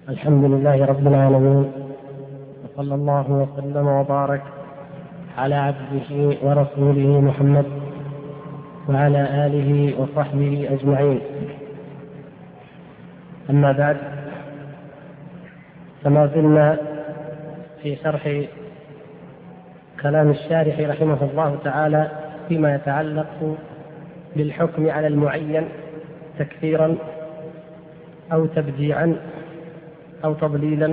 الحمد لله رب العالمين، وصلى الله وسلم وبارك على عبده ورسوله محمد وعلى آله وصحبه أجمعين. أما بعد، فما زلنا في شرح كلام الشارح رحمه الله تعالى فيما يتعلق بالحكم على المعين تكفيرا أو تبديعا أو تضليلا،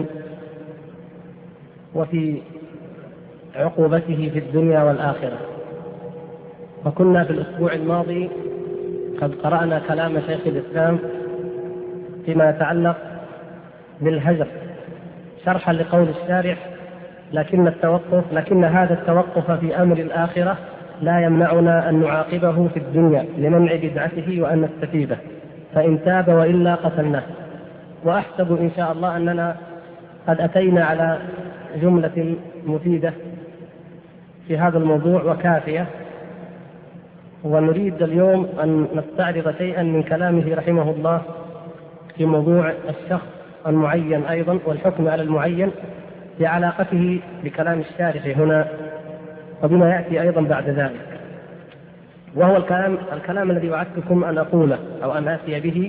وفي عقوبته في الدنيا والآخرة. وكنا في الأسبوع الماضي قد قرأنا كلام شيخ الإسلام فيما يتعلق بالهجر شرحا لقول الشارح: لكن هذا التوقف في أمر الآخرة لا يمنعنا أن نعاقبه في الدنيا لمنع بدعته وأن نستفيده، فإن تاب وإلا قتلناه. وأحسب إن شاء الله أننا قد أتينا على جملة مفيدة في هذا الموضوع وكافية، ونريد اليوم أن نستعرض شيئا من كلامه رحمه الله في موضوع الشخص المعين أيضا والحكم على المعين بعلاقته بكلام الشارح هنا وبما يأتي أيضا بعد ذلك، وهو الكلام الذي وعدتكم أن أقوله أو أن آتي به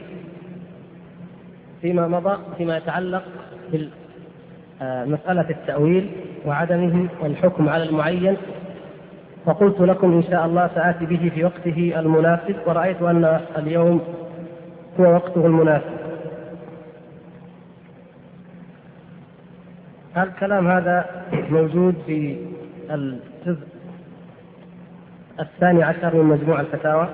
فيما مضى فيما يتعلق بمسألة التأويل وعدمه والحكم على المعين. وقلت لكم إن شاء الله سآتي به في وقته المناسب، ورأيت أن اليوم هو وقته المناسب. الكلام هذا موجود في الجزء 12 من مجموع الفتاوى،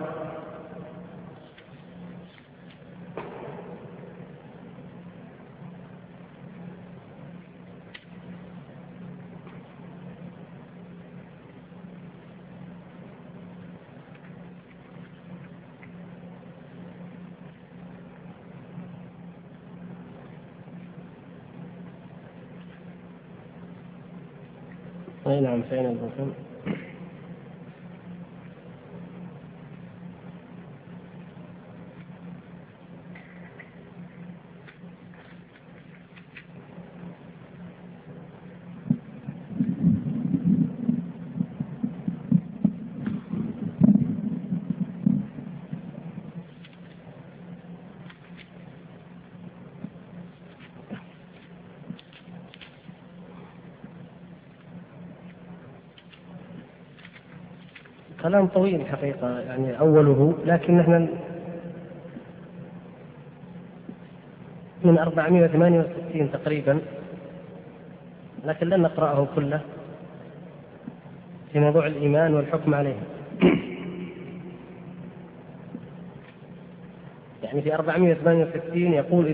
أي نعم فين الرقم؟ كلام طويل حقيقة، يعني أوله، لكن نحن من 468 تقريبا، لكن لن نقرأه كله في موضوع الإيمان والحكم عليه. يعني في 468 يقول: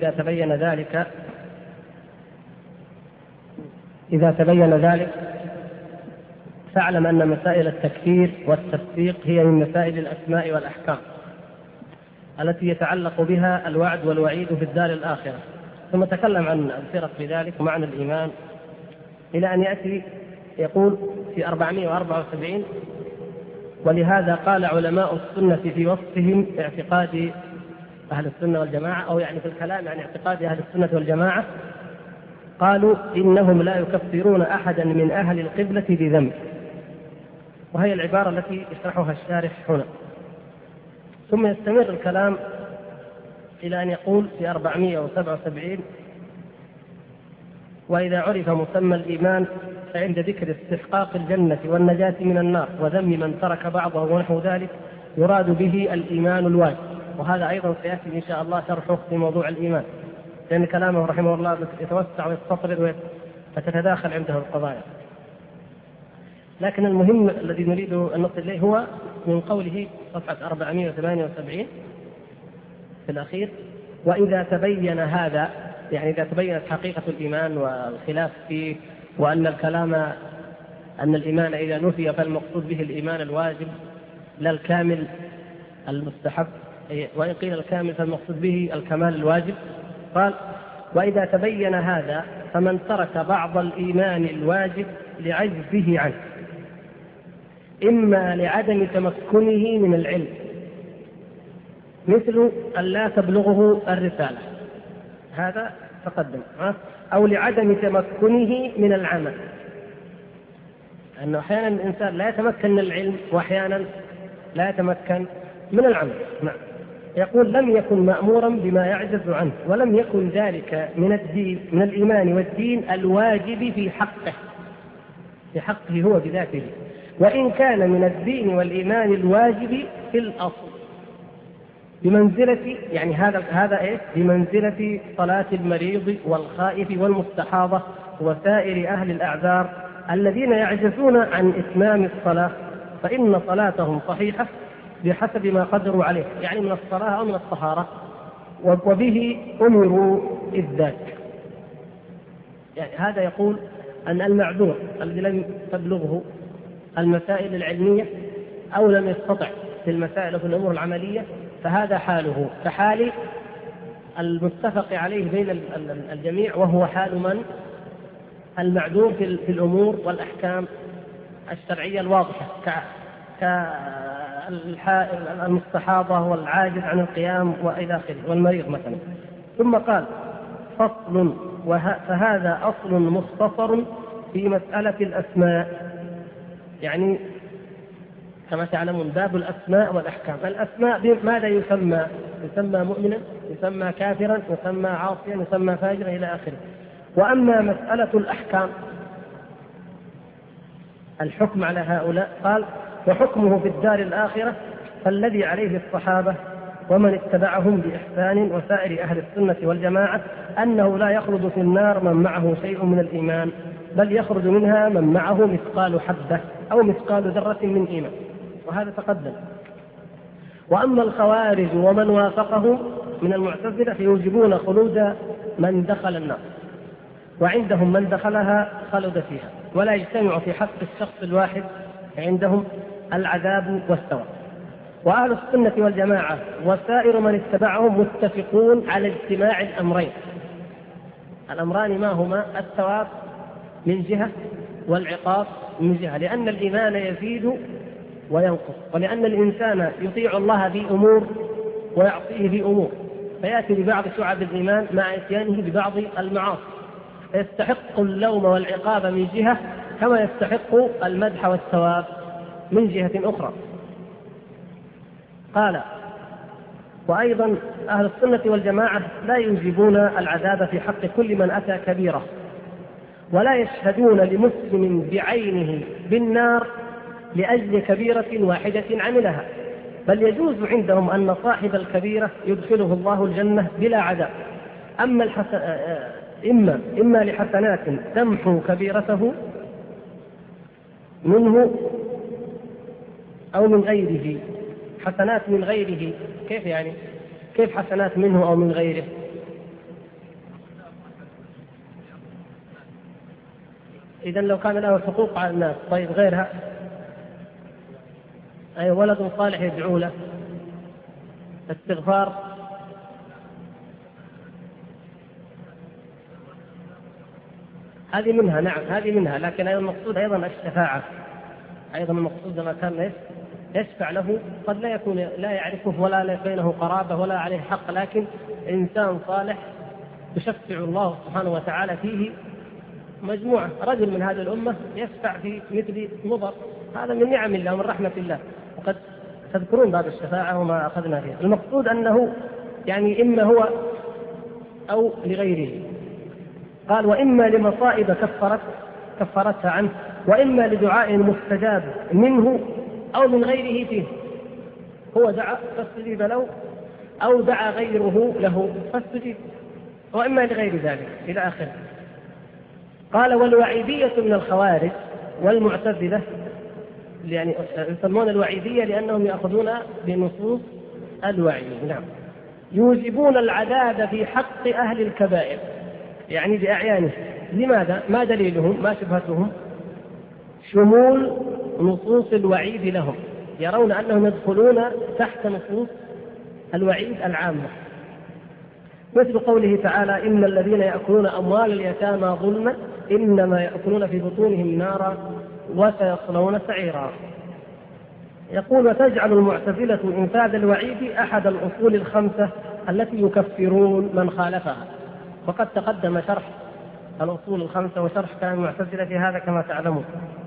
إذا تبين ذلك فاعلم أن مسائل التكفير والتصديق هي من مسائل الأسماء والأحكام التي يتعلق بها الوعد والوعيد في الدار الآخرة. ثم تكلم عن الفرق في ذلك ومعنى الإيمان إلى أن يأتي يقول في 474: ولهذا قال علماء السنة في وصفهم اعتقاد أهل السنة والجماعة، أو يعني في الكلام عن اعتقاد أهل السنة والجماعة، قالوا: إنهم لا يكفرون أحدا من أهل القبلة بذنب. وهي العبارة التي يشرحها الشارح هنا. ثم يستمر الكلام إلى أن يقول في 477: وإذا عرف مسمى الإيمان فعند ذكر استحقاق الجنة والنجاة من النار وذم من ترك بعضه ونحو ذلك يراد به الإيمان الواجب. وهذا أيضا سيأتي إن شاء الله شرحه في موضوع الإيمان، لأن كلامه رحمه الله يتوسع ويستطرد وتتداخل عنده القضايا. لكن المهم الذي نريد أن نصل إليه هو من قوله صفحة 478 في الأخير: وإذا تبين هذا، يعني إذا تبينت حقيقة الإيمان والخلاف فيه، وأن أن الإيمان إذا نفي فالمقصود به الإيمان الواجب لا الكامل المستحب، وإن قيل الكامل فالمقصود به الكمال الواجب. قال: وإذا تبين هذا فمن ترك بعض الإيمان الواجب لعجزه عنه، إما لعدم تمكنه من العلم، مثل أن لا تبلغه الرسالة، هذا تقدم، أو لعدم تمكنه من العمل، أنه أحيانا الإنسان لا يتمكن من العلم وأحيانا لا يتمكن من العمل. نعم. يقول لم يكن مأمورا بما يعجز عنه، ولم يكن ذلك من الدين من الإيمان والدين الواجب في حقه هو بذاته، وإن كان من الدين والإيمان الواجب في الأصل، بمنزلة يعني هذا إيه؟ بمنزلة صلاة المريض والخائف والمستحاضة وسائر أهل الأعذار الذين يعجزون عن إتمام الصلاة، فإن صلاتهم صحيحة بحسب ما قدروا عليه، يعني من الصلاة أو من الطهارة، وبه أمروا إذ ذاك. يعني هذا يقول أن المعذور الذي لم تبلغه المسائل العلمية أو لم يستطع في المسائل وفي الأمور العملية، فهذا حاله كحال المتفق عليه بين الجميع، وهو حال من؟ المعذور في الأمور والأحكام الشرعية الواضحة، كالمستحاضة والعاجز عن القيام وإلى آخره والمريض مثلا. ثم قال فصل، فهذا أصل مختصر في مسألة الأسماء، يعني كما تعلمون باب الأسماء والأحكام. الأسماء ماذا يسمى؟ يسمى مؤمنا، يسمى كافرا، يسمى عاصيا، يسمى فاجرا إلى آخره. وأما مسألة الأحكام، الحكم على هؤلاء، قال وحكمه في الدار الآخرة فالذي عليه الصحابة ومن اتبعهم بإحسان وسائر أهل السنة والجماعة أنه لا يخرج في النار من معه شيء من الإيمان، بل يخرج منها من معه مثقال حبة أو مثقال ذرة من إيمان، وهذا تقدم. وأما الخوارج ومن وافقهم من المعتزلة فيوجبون خلود من دخل النار، وعندهم من دخلها خلد فيها، ولا يجتمع في حق الشخص الواحد عندهم العذاب والثواب. وأهل السنة والجماعة وسائر من اتبعهم متفقون على اجتماع الأمرين. الأمران ما هما؟ الثواب من جهة والعقاب من جهة، لأن الإيمان يزيد وينقص، ولأن الإنسان يطيع الله في أمور ويعصيه في أمور، فيأتي ببعض شعب الإيمان مع إتيانه ببعض المعاصي، فيستحق اللوم والعقاب من جهة كما يستحق المدح والثواب من جهة أخرى. قال وأيضا أهل السنة والجماعة لا يوجبون العذاب في حق كل من أتى كبيرة، ولا يشهدون لمسلم بعينه بالنار لأجل كبيرة واحدة عملها، بل يجوز عندهم أن صاحب الكبيرة يدخله الله الجنة بلا عذاب، إما لحسنات تمحو كبيرته منه أو من غيره. حسنات من غيره كيف يعني؟ كيف حسنات منه أو من غيره؟ إذن لو كان له حقوق على الناس، طيب غيرها؟ أي ولد صالح يدعو له، استغفار، هذه منها. نعم هذه منها، لكن أيضا المقصود أيضا الشفاعة، أيضا المقصود لما كان يشفع له قد لا يكون لا يعرفه ولا بينه قرابة ولا عليه حق، لكن إنسان صالح يشفع الله سبحانه وتعالى فيه مجموعة، رجل من هذه الأمة يشفع في مثل مضر، هذا من نعم الله ومن رحمة الله، وقد تذكرون باب الشفاعة وما أخذنا فيها. المقصود أنه يعني إما هو أو لغيره. قال وإما لمصائب كفرتها عنه، وإما لدعاء مستجاب منه أو من غيره فيه، هو دعا فاستجيب له أو دعا غيره له فاستجيب، وإما لغير ذلك إلى آخره. قال والوعيدية من الخوارج والمعتزلة، يعني يسمون الوعيدية لأنهم يأخذون بنصوص الوعيد، نعم، يوجبون العذاب في حق أهل الكبائر، يعني بأعيانه. لماذا؟ ما دليلهم؟ ما شبهتهم؟ شمول نصوص الوعيد لهم، يرون أنهم يدخلون تحت نصوص الوعيد العامة، مثل قوله تعالى إن الذين يأكلون أموال اليتامى ظلما إنما يأكلون في بطونهم نارا وسيصلون سعيرا. يقول وتجعل المعتزلة إنفاذ الوعيد أحد الأصول الخمسة التي يكفرون من خالفها، وقد تقدم شرح الأصول الخمسة وشرح كلام المعتزلة في هذا كما تعلمون.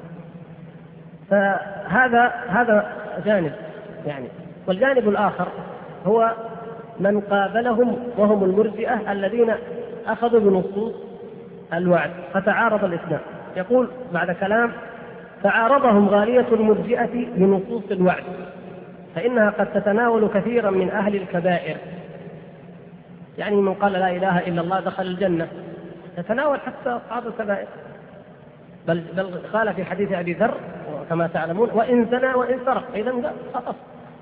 فهذا جانب يعني. والجانب الآخر هو من قابلهم وهم المرجئة الذين أخذوا بنصوص الوعد فتعارض الاثنان. يقول بعد كلام: تعارضهم غالية المرجئة بنصوص الوعد فإنها قد تتناول كثيرا من أهل الكبائر، يعني من قال لا إله إلا الله دخل الجنة، تتناول حتى أصحاب الكبائر، بل قال في حديث أبي ذر كما تعلمون: وإن زنى وإن سرق، إذا خطف.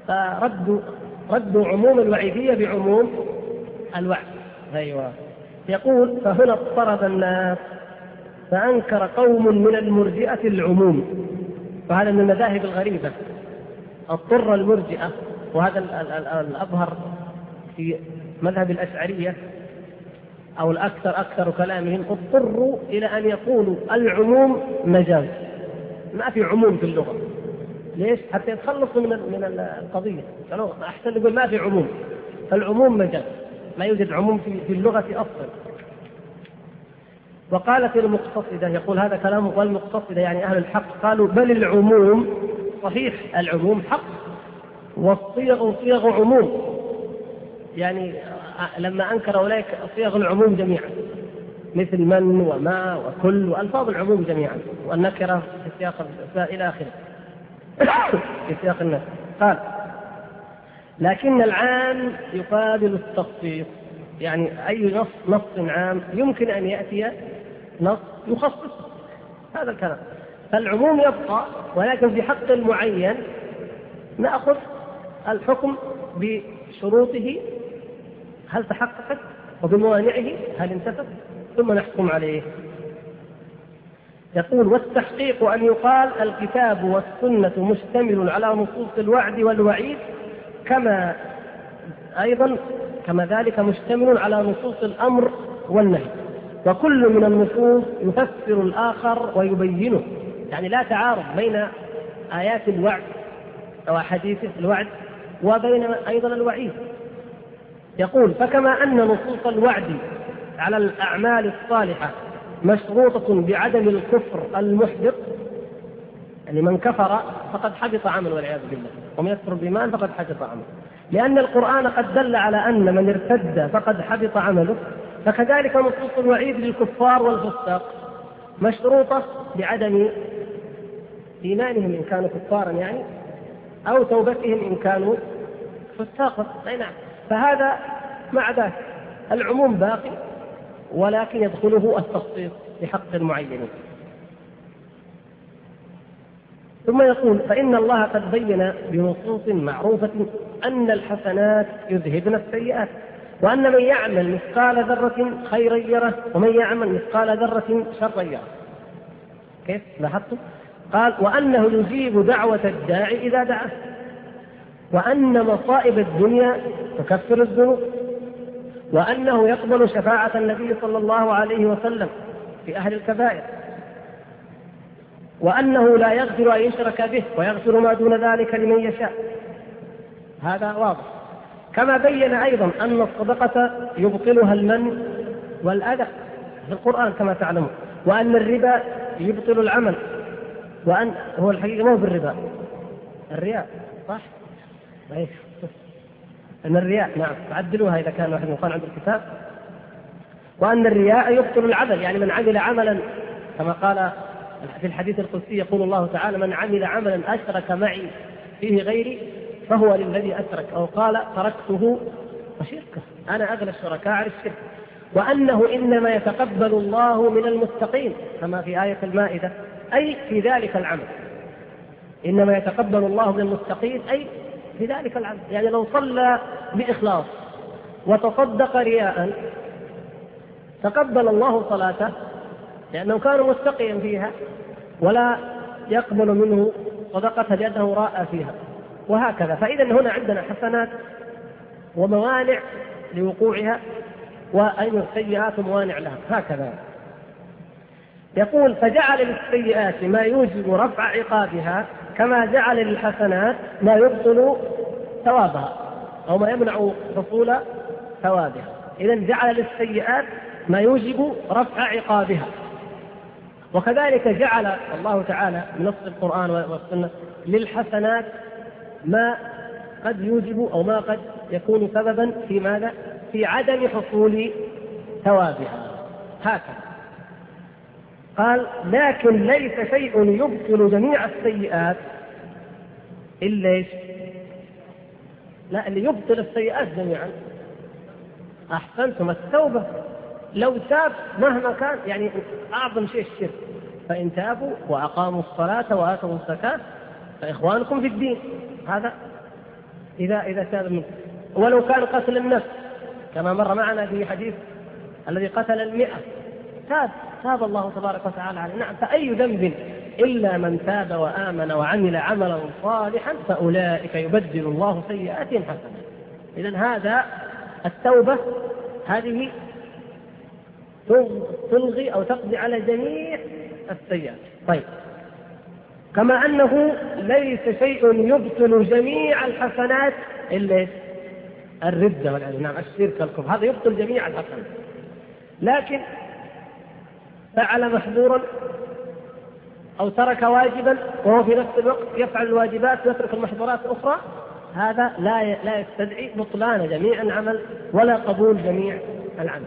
فردوا عموم الوعيدية بعموم الوعد. أيوة. يقول: فهنا اضطرب الناس فأنكر قوم من المرجئة العموم. وهذا من المذاهب الغريبة، اضطر المرجئة، وهذا الأظهر في مذهب الأشعرية أو أكثر كلامهم، اضطروا إلى أن يقولوا العموم مجاز، ما في عموم في اللغة. ليش؟ حتى يتخلصوا من القضية. أحسن يقول ما في عموم، فالعموم مجاز، لا يوجد عموم في اللغة أصلا. وقالت المقتصدة، يقول هذا كلامه، والمقتصدة يعني أهل الحق قالوا: بل العموم صحيح، العموم حق، والصيغ صيغ عموم، يعني لما أنكر أولئك صيغ العموم جميعا مثل من وما وكل وألفاظ العموم جميعا، والنكرة في سياق الإساءة إلى آخره في سياق الناس. قال: لكن العام يقابل التخصيص، يعني أي نص عام يمكن أن يأتي نص يخصص هذا الكلام، فالعموم يبقى، ولكن في حق معين نأخذ الحكم بشروطه هل تحققت وبموانعه هل انتفت، ثم نحكم عليه. يقول: والتحقيق أن يقال الكتاب والسنة مشتمل على نصوص الوعد والوعيد، كما ذلك مشتمل على نصوص الأمر والنهي، وكل من النصوص يفسر الآخر ويبينه، يعني لا تعارض بين آيات الوعد أو أحاديث الوعد وبين أيضا الوعيد. يقول: فكما أن نصوص الوعد على الأعمال الصالحة مشروطة بعدم الكفر المحبط، يعني من كفر فقد حبط عمله والعياذ بالله، ومن يكفر بالإيمان فقد حبط عمله، لأن القرآن قد دل على أن من ارتد فقد حبط عمله، فكذلك نصوص الوعيد للكفار والفساق مشروطة بعدم إيمانهم إن كانوا كفارا يعني، أو توبتهم إن كانوا فساقا. نعم. فهذا مع ذلك العموم باقي، ولكن يدخله التخصيص بحق المعين. ثم يقول: فإن الله قد بين بنصوص معروفة أن الحسنات يذهبن السيئات، وأن من يعمل مثقال ذرة خيرا يره، ومن يعمل مثقال ذرة شرا يره. كيف لاحظتم؟ قال: وأنه يجيب دعوة الداعي إذا دعاه، وأن مصائب الدنيا تكفر الذنوب، وأنه يقبل شفاعة النبي صلى الله عليه وسلم في أهل الكبائر، وأنه لا يغفر أن يشرك به ويغفر ما دون ذلك لمن يشاء. هذا واضح. كما بين أيضا أن الصدقة يبطلها المن والأذى في القرآن كما تعلمون، وأن الربا يبطل العمل، وأن هو الحقيقة مو بالربا، الرياء، صح؟ أن الرياء، نعم، تعدلوها إذا كان واحد مقال عند الكتاب. وأن الرياء يبطل العمل، يعني من عمل عملا كما قال في الحديث القدسي، يقول الله تعالى: من عمل عملا أشرك معي فيه غيري فهو للذي أشرك، أو قال: تركته وشركه، أنا أغلى الشركاء على الشرك. وأنه إنما يتقبل الله من المتقين كما في آية المائدة، أي في ذلك العمل، إنما يتقبل الله من المتقين أي في ذلك العمل. يعني لو صلى بإخلاص وتصدق رياء تقبل الله صلاته لأنه كان متقيا فيها، ولا يقبل منه صدقة لأنه راء فيها، وهكذا. فإذا هنا عندنا حسنات وموانع لوقوعها، وأيضا السيئات موانع لها، هكذا. يقول: فجعل للسيئات ما يوجب رفع عقابها، كما جعل للحسنات ما يبطل ثوابها أو ما يمنع حصول ثوابها. إذن جعل للسيئات ما يوجب رفع عقابها. وكذلك جعل الله تعالى من نص القرآن والسنة للحسنات ما قد يوجب أو ما قد يكون سببا في ماذا؟ في عدم حصول ثوابها. هكذا قال: لكن ليس شيء يبطل جميع السيئات إلا إيش؟ لا، اللي يبطل السيئات جميعا أحسنتم التوبة. لو تاب مهما كان، يعني أعظم شيء الشرك، فإن تابوا وأقاموا الصلاة وآتوا الزكاة فإخوانكم في الدين. هذا إذا تاب منه. ولو كان قتل النفس كما مر معنا في حديث الذي قتل 100 تاب الله تبارك وتعالى عليه. نعم، فأي ذنب إلا من تاب وآمن وعمل عملا صالحا فأولئك يبدل الله سيئاتهم حسنات. إذن هذا التوبة هذه تلغي أو تقضي على جميع السيئات. طيب، كما أنه ليس شيء يبطل جميع الحسنات إلا الردة والعياذ، نعم الشرك الكفر، هذا يبطل جميع الحسنات. لكن فعل محظورا أو ترك واجبا وهو في نفس الوقت يفعل الواجبات ويترك المحظورات الأخرى، هذا لا يستدعي بطلان جميع العمل ولا قبول جميع العمل.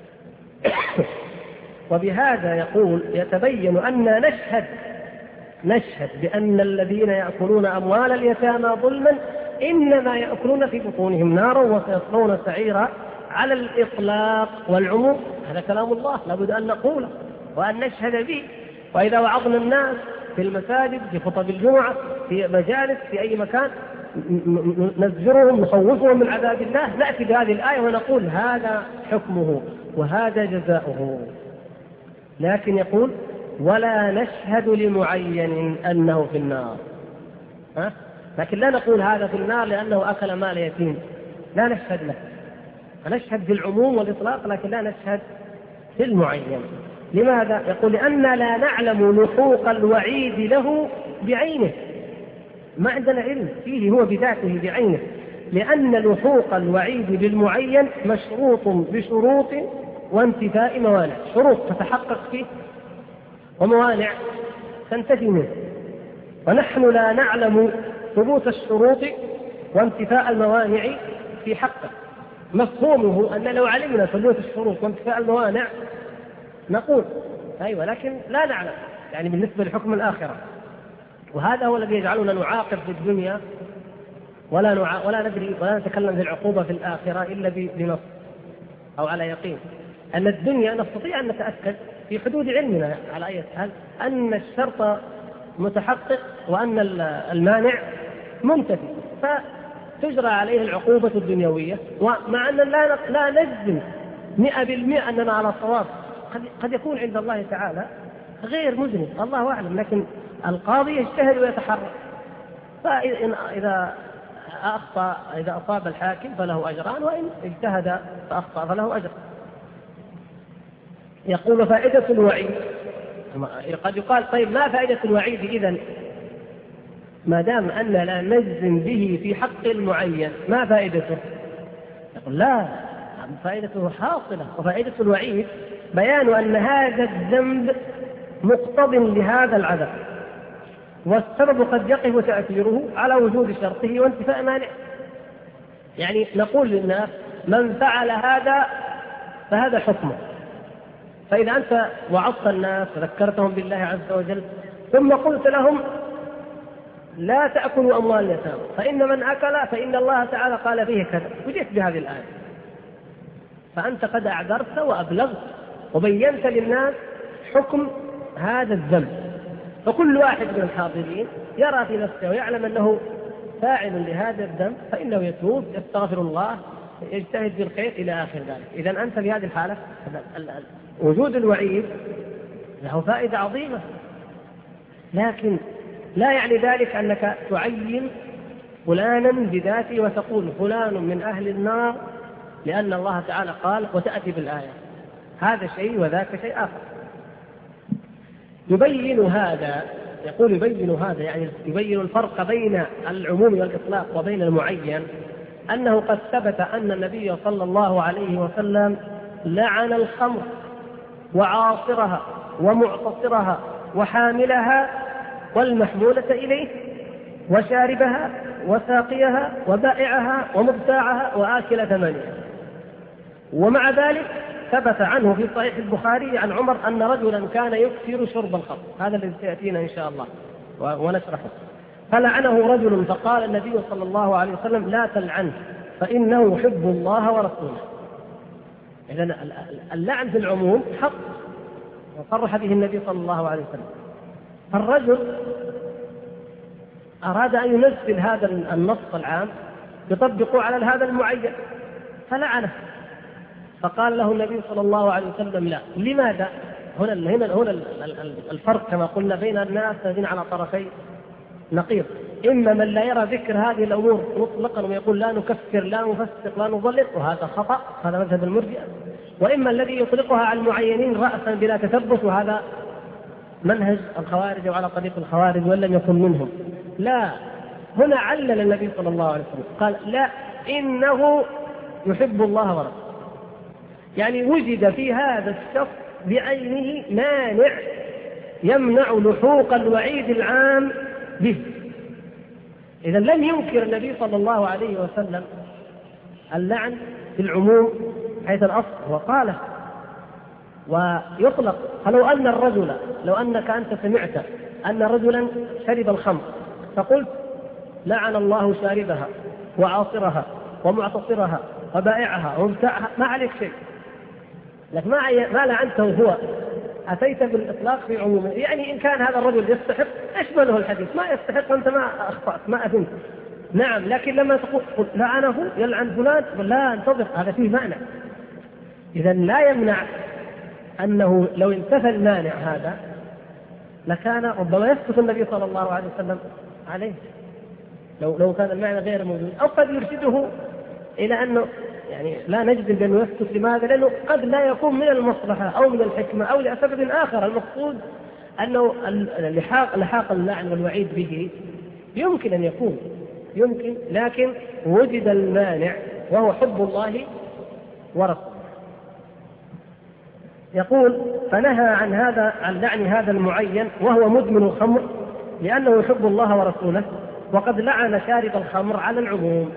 وبهذا يقول: يتبين أن نشهد بأن الذين يأكلون أموال اليتامى ظلما إنما يأكلون في بطونهم نارا وسيصلون سعيرا على الإطلاق والعموم. هذا كلام الله لابد أن نقوله وأن نشهد به. وإذا وعظنا الناس في المساجد، في خطب الجمعة، في مجالس، في أي مكان، نزجرهم نخوفهم من عذاب الله، نأتي بهذه الآية ونقول هذا حكمه وهذا جزاؤه. لكن يقول: ولا نشهد لمعين أنه في النار. لكن لا نقول هذا في النار لأنه أكل مال يتيم، لا نشهد له. نشهد بالعموم والإطلاق لكن لا نشهد في المعين. لماذا؟ يقول: لأن لا نعلم لحوق الوعيد له بعينه، ما عندنا علم فيه هو بذاته بعينه، لأن لحوق الوعيد بالمعين مشروط بشروط وانتفاء موانع. شروط تتحقق فيه وموانع تنتفي منه، ونحن لا نعلم ثبوت الشروط وانتفاء الموانع في حقه. مفهومه أن لو علمنا ثبوت الشروط وانتفاء الموانع نقول أيوة، لكن لا نعلم، يعني بالنسبة لحكم الآخرة. وهذا هو الذي يجعلنا نعاقب في الدنيا ولا ندري ولا نتكلم في العقوبة في الآخرة إلا بنص أو على يقين. أن الدنيا نستطيع أن نتأكد في حدود علمنا على أي حال أن الشرط متحقق وأن المانع منتفي، فتجرى عليه العقوبة الدنيوية. ومع أن لا نجزم 100% أننا على صواب، قد يكون عند الله تعالى غير مذنب، الله أعلم، لكن القاضي يجتهد ويتحرك. فإذا أخطأ، إذا أصاب الحاكم فله أجران، وإن اجتهد فأخطأ فله أجر. يقول: فائدة الوعيد. قد يقال: طيب ما فائدة الوعيد إذن ما دام أن لا نجزم به في حق المعين؟ ما فائدته؟ يقول: لا، فائدته حاصلة. وفائدة الوعيد بيان أن هذا الذنب مقتض لهذا العذاب، والسبب قد يقف تأثيره على وجود شرطه وانتفاء مانع. يعني نقول للناس: من فعل هذا فهذا حكمه. فإذا أنت وعظت الناس وذكرتهم بالله عز وجل ثم قلت لهم: لا تأكلوا أموال اليتامى فإن من أكل فإن الله تعالى قال فيه كذا، وجئت بهذه الآية، فأنت قد أعذرت وأبلغت وبينت للناس حكم هذا الذنب. فكل واحد من الحاضرين يرى في نفسه ويعلم أنه فاعل لهذا الذنب، فإنه يتوب، يستغفر الله، يجتهد في الخير إلى آخر ذلك. إذن أنت في هذه الحالة وجود الوعيد له فائدة عظيمة، لكن لا يعني ذلك أنك تعين فلانا بذاته وتقول فلان من أهل النار لأن الله تعالى قال وتأتي بالآية. هذا شيء وذاك شيء آخر. يبين هذا، يقول يبين هذا يعني يبين الفرق بين العموم والإطلاق وبين المعين، أنه قد ثبت أن النبي صلى الله عليه وسلم لعن الخمر وعاصرها ومعتصرها وحاملها والمحمولة إليه وشاربها وساقيها وبائعها ومبتاعها وآكل ثمنها. ومع ذلك ثبت عنه في صحيح البخاري عن عمر أن رجلا كان يكثر شرب الخمر، هذا الذي سيأتينا إن شاء الله ونشرحه، فلعنه رجل فقال النبي صلى الله عليه وسلم لا تلعنه فإنه يحب الله ورسوله. إذن اللعن في العموم حق وصرح به النبي صلى الله عليه وسلم. الرجل أراد أن ينزل هذا النص العام يطبقه على هذا المعين فلعنه، فقال له النبي صلى الله عليه وسلم لا. لماذا؟ هنا الفرق كما قلنا بين الناس الذين على طرفي نقيض، إما من لا يرى ذكر هذه الأمور مطلقا ويقول لا نكفر لا نفسق لا نضلل، وهذا خطأ، هذا مذهب المرجئة، وإما الذي يطلقها على المعينين رأسا بلا تثبت، وهذا منهج الخوارج وعلى طريق الخوارج وإن لم يكن منهم. لا، هنا علل النبي صلى الله عليه وسلم قال لا إنه يحب الله ورسوله، يعني وجد في هذا الشخص بعينه مانع يمنع لحوق الوعيد العام به. إذا لم ينكر النبي صلى الله عليه وسلم اللعن في العموم حيث الأصل وقاله ويطلق. فلو أن الرجل، لو أنك أنت سمعت أن رجلا شرب الخمر فقلت لعن الله شاربها وعاصرها ومعتصرها وبائعها ومبتاعها، ما عليك شيء، لك ما لعنته هو، أتيت بالإطلاق في عمومه. يعني إن كان هذا الرجل يستحق اشمله الحديث، ما يستحق أنت ما أخطأت ما أثمت، نعم، لكن لما تقول لعنه يلعن فلان لا انتظر، هذا فيه معنى. إذا لا يمنع أنه لو انتفى المانع هذا لكان ربما يسكت النبي صلى الله عليه وسلم عليه لو كان المعنى غير موجود، أو قد يرشده إلى أنه يعني لا نجزم بأنه يسكت. لماذا؟ لأنه قد لا يكون من المصلحة أو من الحكمة أو لسبب آخر. المقصود أنه لحاق اللعن والوعيد به يمكن أن يكون، يمكن، لكن وجد المانع وهو حب الله ورسوله. يقول فنهى عن لعن هذا المعين وهو مدمن الخمر لأنه يحب الله ورسوله، وقد لعن شارب الخمر على العموم.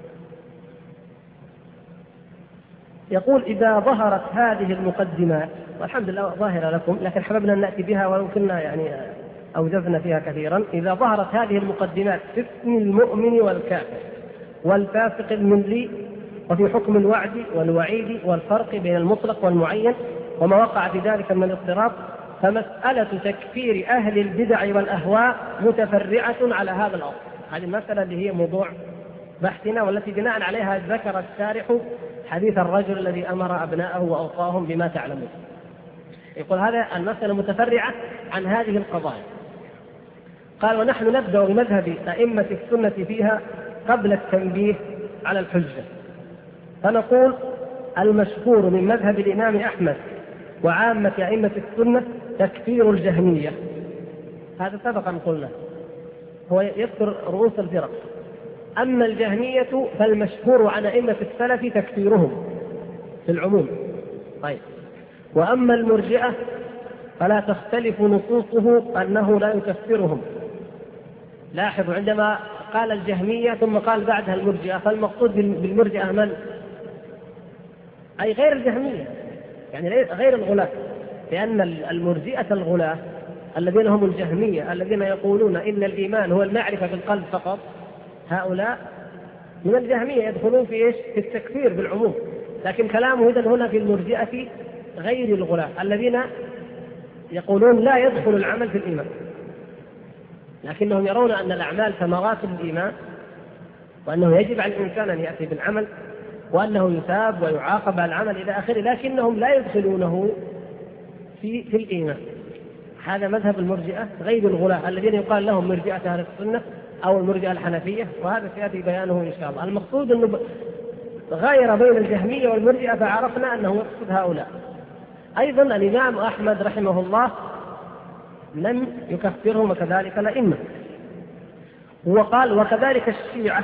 يقول إذا ظهرت هذه المقدمات، والحمد لله ظاهرة لكم لكن حببنا أن نأتي بها ولو كنا يعني أوجزنا فيها كثيرا. إذا ظهرت هذه المقدمات في اسم المؤمن والكافر والفاسق المنلي، وفي حكم الوعد والوعيد والفرق بين المطلق والمعين وما وقع في ذلك من الاضطراب، فمسألة تكفير أهل البدع والأهواء متفرعة على هذا الأصل. هذه المسألة اللي هي موضوع بحثنا والتي بناء عليها ذكر الشارح حديث الرجل الذي أمر أبناءه وأوصاهم بما تعلمون. يقول هذا المسألة متفرعة عن هذه القضايا. قال ونحن نبدأ بمذهب أئمة السنة فيها قبل التنبيه على الحجة، فنقول المشهور من مذهب الإمام أحمد وعامة أئمة السنة تكفير الجهمية، هذا سبقا قلنا هو يذكر رؤوس الفرق. أما الجهمية فالمشهور عن أئمة السلف تكفيرهم في العموم. طيب، وأما المرجئة فلا تختلف نصوصه أنه لا يكفرهم. لاحظوا عندما قال الجهمية ثم قال بعدها المرجئة، فالمقصود بالمرجئة من؟ أي غير الجهمية، يعني غير الغلاة، لأن المرجئة الغلاة الذين هم الجهمية الذين يقولون إن الإيمان هو المعرفة بالقلب فقط، هؤلاء من الجهمية يدخلون في إيش؟ في التكفير بالعموم. لكن كلامه إذن هنا في المرجئة غير الغلاة الذين يقولون لا يدخل العمل في الإيمان، لكنهم يرون أن الأعمال ثمرات الإيمان، وأنه يجب على الإنسان أن يأتي بالعمل، وأنه يثاب ويعاقب على العمل إلى آخره، لكنهم لا يدخلونه في الإيمان. هذا مذهب المرجئة غير الغلاة الذين يقال لهم مرجئة أهل السنة أو المرجئة الحنفية، وهذا سيأتي بيانه إن شاء الله. المقصود أنه غير بين الجهمية والمرجئة، فعرفنا أنه يقصد هؤلاء. أيضا الإمام أحمد رحمه الله لم يكفرهم، وكذلك الأئمة. وقال وكذلك الشيعة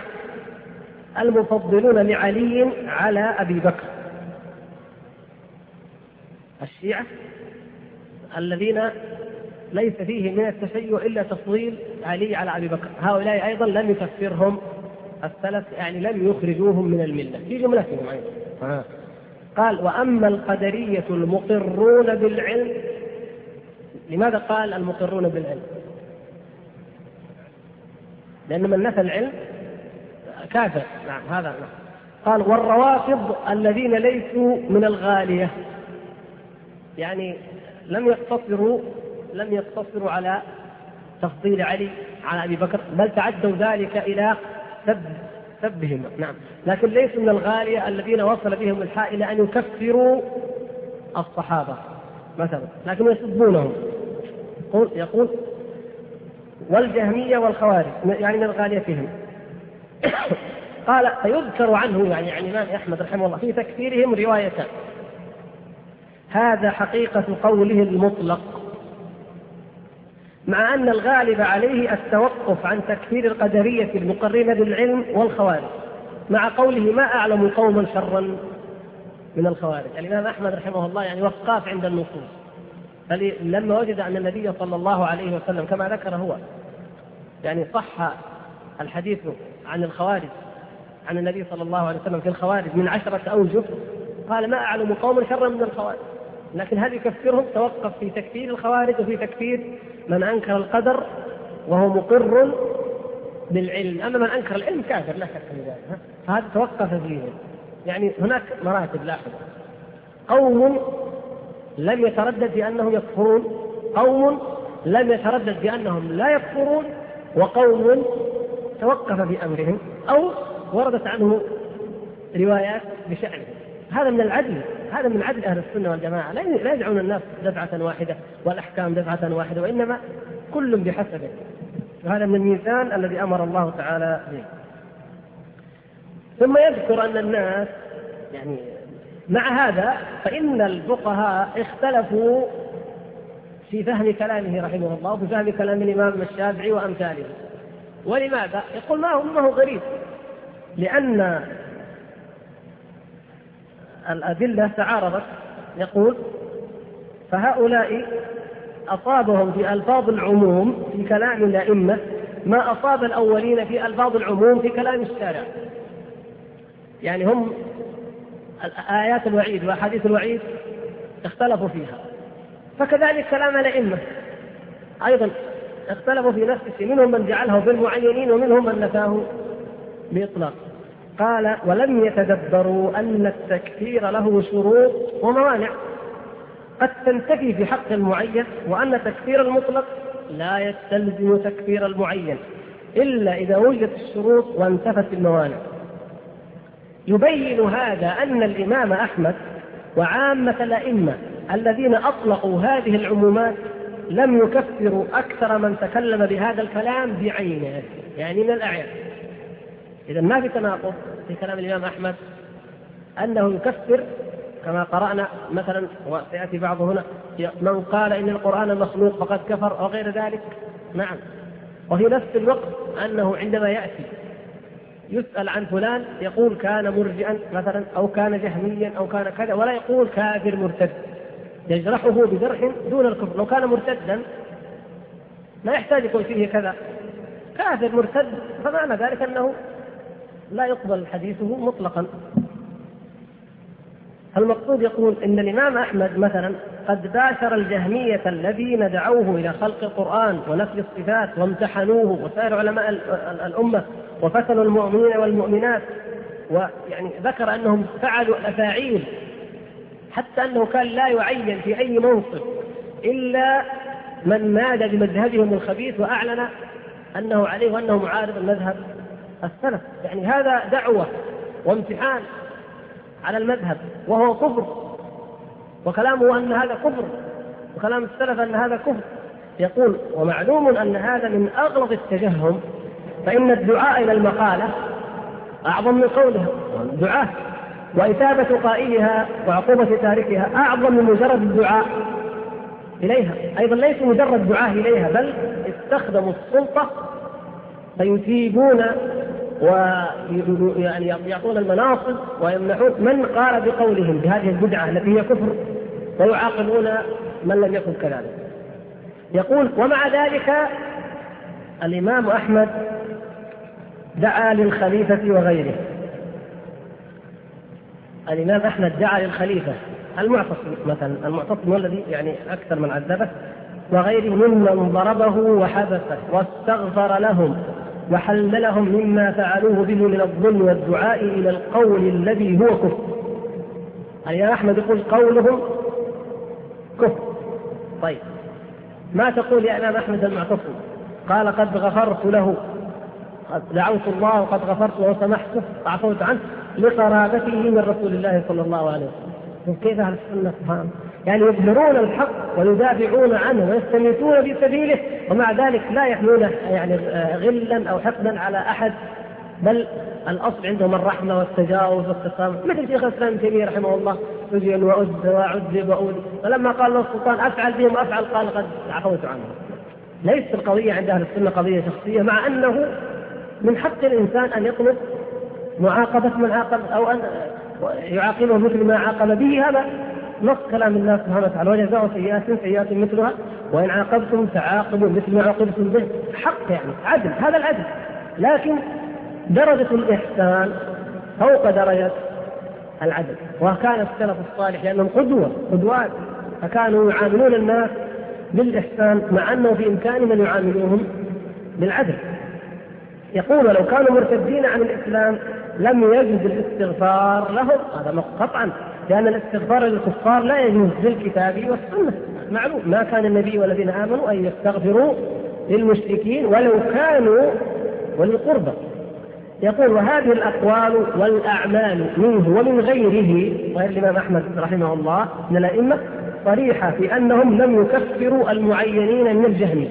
المفضلون لعلي على أبي بكر. الشيعة الذين ليس فيه من التشيع إلا تفضيل علي على أبي بكر، هؤلاء أيضا لم يكفرهم السلف، يعني لم يخرجوهم من الملة في جملتهم أيضا. قال وأما القدرية المقرون بالعلم. لماذا قال المقرون بالعلم؟ لأن من نفى العلم كافر. نعم هذا نعم. قال والروافض الذين ليسوا من الغالية، يعني لم يقتصروا على تفضيل علي على أبي بكر، بل تعدوا ذلك إلى سبهم. نعم لكن ليسوا من الغالية الذين وصل بهم الحال إلى أن يكفروا الصحابة مثلا، لكن يسبونهم. يقول والجهمية والخوارج يعني من الغالية فيهم. قال فيذكر عنه يعني الإمام أحمد رحمه الله في تكفيرهم روايتان. هذا حقيقة قوله المطلق، مع أن الغالب عليه التوقف عن تكفير القدرية المقرين بالعلم والخوارج، مع قوله ما أعلم قوما شرا من الخوارج. الإمام أحمد رحمه الله يعني وقاف عند النصوص، لما وجد أن النبي صلى الله عليه وسلم كما ذكر هو يعني صح الحديث عن الخوارج عن النبي صلى الله عليه وسلم في الخوارج من 10 أوجه، قال ما أعلم قوما شرا من الخوارج. لكن هل يكفرهم؟ توقف في تكفير الخوارج وفي تكفير من أنكر القدر وهو مقر بالعلم. أما من أنكر العلم كافر لا شك في ذلك، فهذا توقف فيه. يعني هناك مراتب لاحظة، قوم لم يتردد بأنهم يكفرون، قوم لم يتردد بأنهم لا يكفرون، وقوم توقف بأمرهم أو وردت عنه روايات بشأنه. هذا من العدل، هذا من عدل أهل السنة والجماعة، لا يدعون الناس دفعة واحدة والأحكام دفعة واحدة، وإنما كل بحسبه. وهذا من الميزان الذي أمر الله تعالى به. ثم يذكر أن الناس يعني مع هذا فإن الفقهاء اختلفوا في فهم كلامه رحمه الله وفي فهم كلام الإمام الشافعي وأمثاله. ولماذا؟ يقول ما هو غريب، لأن الأدلة تعارضت. يقول فهؤلاء أصابهم في ألفاظ العموم في كلام الأئمة ما أصاب الأولين في ألفاظ العموم في كلام الشارع. يعني هم آيات الوعيد وأحاديث الوعيد اختلفوا فيها، فكذلك كلام الأئمة أيضا اختلفوا في نفس الشيء، منهم من جعله بالمعينين ومنهم من نفاه بإطلاق. قال ولم يتدبروا أن التكفير له شروط وموانع قد تنتفي في حق المعين، وأن تكفير المطلق لا يستلزم تكفير المعين إلا إذا وجدت الشروط وانتفت الموانع. يبين هذا أن الإمام أحمد وعامة الأئمة الذين أطلقوا هذه العمومات لم يكفروا أكثر من تكلم بهذا الكلام بعينه، يعني من الأعيان. إذا ما في تناقض في كلام الإمام أحمد أنه يكفر كما قرأنا مثلا، وسيأتي بعض هنا من قال إن القرآن مخلوق فقد كفر وغير ذلك. نعم، وفي نفس الوقت أنه عندما يأتي يسأل عن فلان يقول كان مرجئا مثلا أو كان جهميا أو كان كذا، ولا يقول كافر مرتد، يجرحه بجرح دون الكفر. لو كان مرتدا ما يحتاج يقول فيه كذا، كافر مرتد فمعنى ذلك أنه لا يقبل حديثه مطلقا. المقصود يقول إن الإمام أحمد مثلا قد باشر الجهمية الذين دعوه إلى خلق القرآن ونفي الصفات وامتحنوه، وسائر علماء الأمة وفتنوا المؤمنين والمؤمنات، ويعني ذكر أنهم فعلوا الأفاعيل، حتى أنه كان لا يعين في أي منصب إلا من نادى بمذهبهم الخبيث وأعلن أنه عليه وأنه معارض المذهب السلف. يعني هذا دعوة وامتحان على المذهب وهو كفر، وكلامه أن هذا كفر، وكلام السلف أن هذا كفر. يقول ومعلوم أن هذا من أغلظ التجهم، فإن الدعاء إلى المقالة أعظم من قولها الدعاء، وإثابة قائلها وعقوبة تاركها أعظم من مجرد الدعاء إليها. أيضا ليس مجرد دعاء إليها، بل استخدموا السلطة فيثيبون ويعني يعطون المناصب ويمنحون من قال بقولهم بهذه البدعة التي هي كفر ويعاقبون من لم يكن كذلك. يقول: ومع ذلك الإمام أحمد دعا للخليفة وغيره. الإمام أحمد دعا للخليفة المعتصم مثلا، المعتصم الذي يعني أكثر من عذبه، وغيره ممن ضربه وحبسه واستغفر لهم وحللهم مما فعلوه به من الظلم والدعاء إلى القول الذي هو كفر. الإمام أحمد يقول قولهم كفر. طيب ما تقول يا إمام أحمد المعتصم؟ قال: قد غفرت له، قد دعوت الله وقد غفرت له وسمحته وعفوت عنه لقرابته من رسول الله صلى الله عليه وسلم. كيف أهل السنة سبحانه؟ يعني يظهرون الحق ويدافعون عنه ويستميتون في سبيله، ومع ذلك لا يحملون يعني غلا أو حقدا على أحد، بل الأصل عندهم الرحمة والتجاوز والتسامح. مثل شيخ الإسلام ابن تيمية رحمه الله: سجن وعذب وأولي، فلما قال له السلطان أفعل بهم أفعل، قال: قد عفوت عنه. ليست القضية عند أهل السنة قضية شخصية، مع أنه من حق الإنسان أن يطلب معاقبة من عاقب أو أن يعاقبه مثل ما عاقب به. هذا نص كلام الله سبحانه وتعالى: وجزاء سيئات سيئات مثلها وإن عاقبتم فعاقبوا مثل ما عاقبتم به. حق يعني عدل، هذا العدل. لكن درجة الإحسان فوق درجة العدل. وكان السلف الصالح لأنهم قدوات، فكانوا يعاملون الناس بالإحسان مع أنه في إمكانهم أن يعاملوهم بالعدل. يقول: لو كانوا مرتدين عن الإسلام لم يجوز الاستغفار لهم. هذا قطعا، لأن الاستغفار للكفار لا يجوز بالكتاب والسنة، معلوم. ما كان النبي والذين آمنوا أن يستغفروا للمشركين ولو كانوا وللقربى. يقول: وهذه الأقوال والأعمال منه ومن غيره، وغير الإمام أحمد رحمه الله من الأئمة، صريحة في أنهم لم يكفروا المعينين من الجهمية.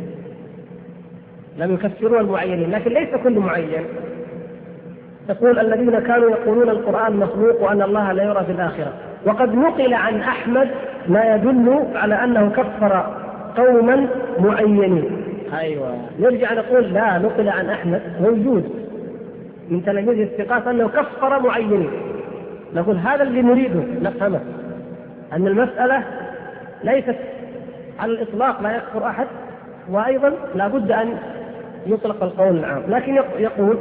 لم يكفروا المعينين، لكن ليس كل معين. يقول: الذين كانوا يقولون القرآن مخلوق وأن الله لا يرى في الآخرة. وقد نقل عن أحمد ما يدل على أنه كفر قوما معينين. أيوة، نرجع نقول: لا، نقل عن أحمد موجود من تلاميذ الثقات أنه كفر معينين. نقول هذا اللي نريده نفهمه، أن المسألة ليست على الإطلاق لا يكفر أحد، وأيضا لا بد أن يطلق القول العام. لكن يقول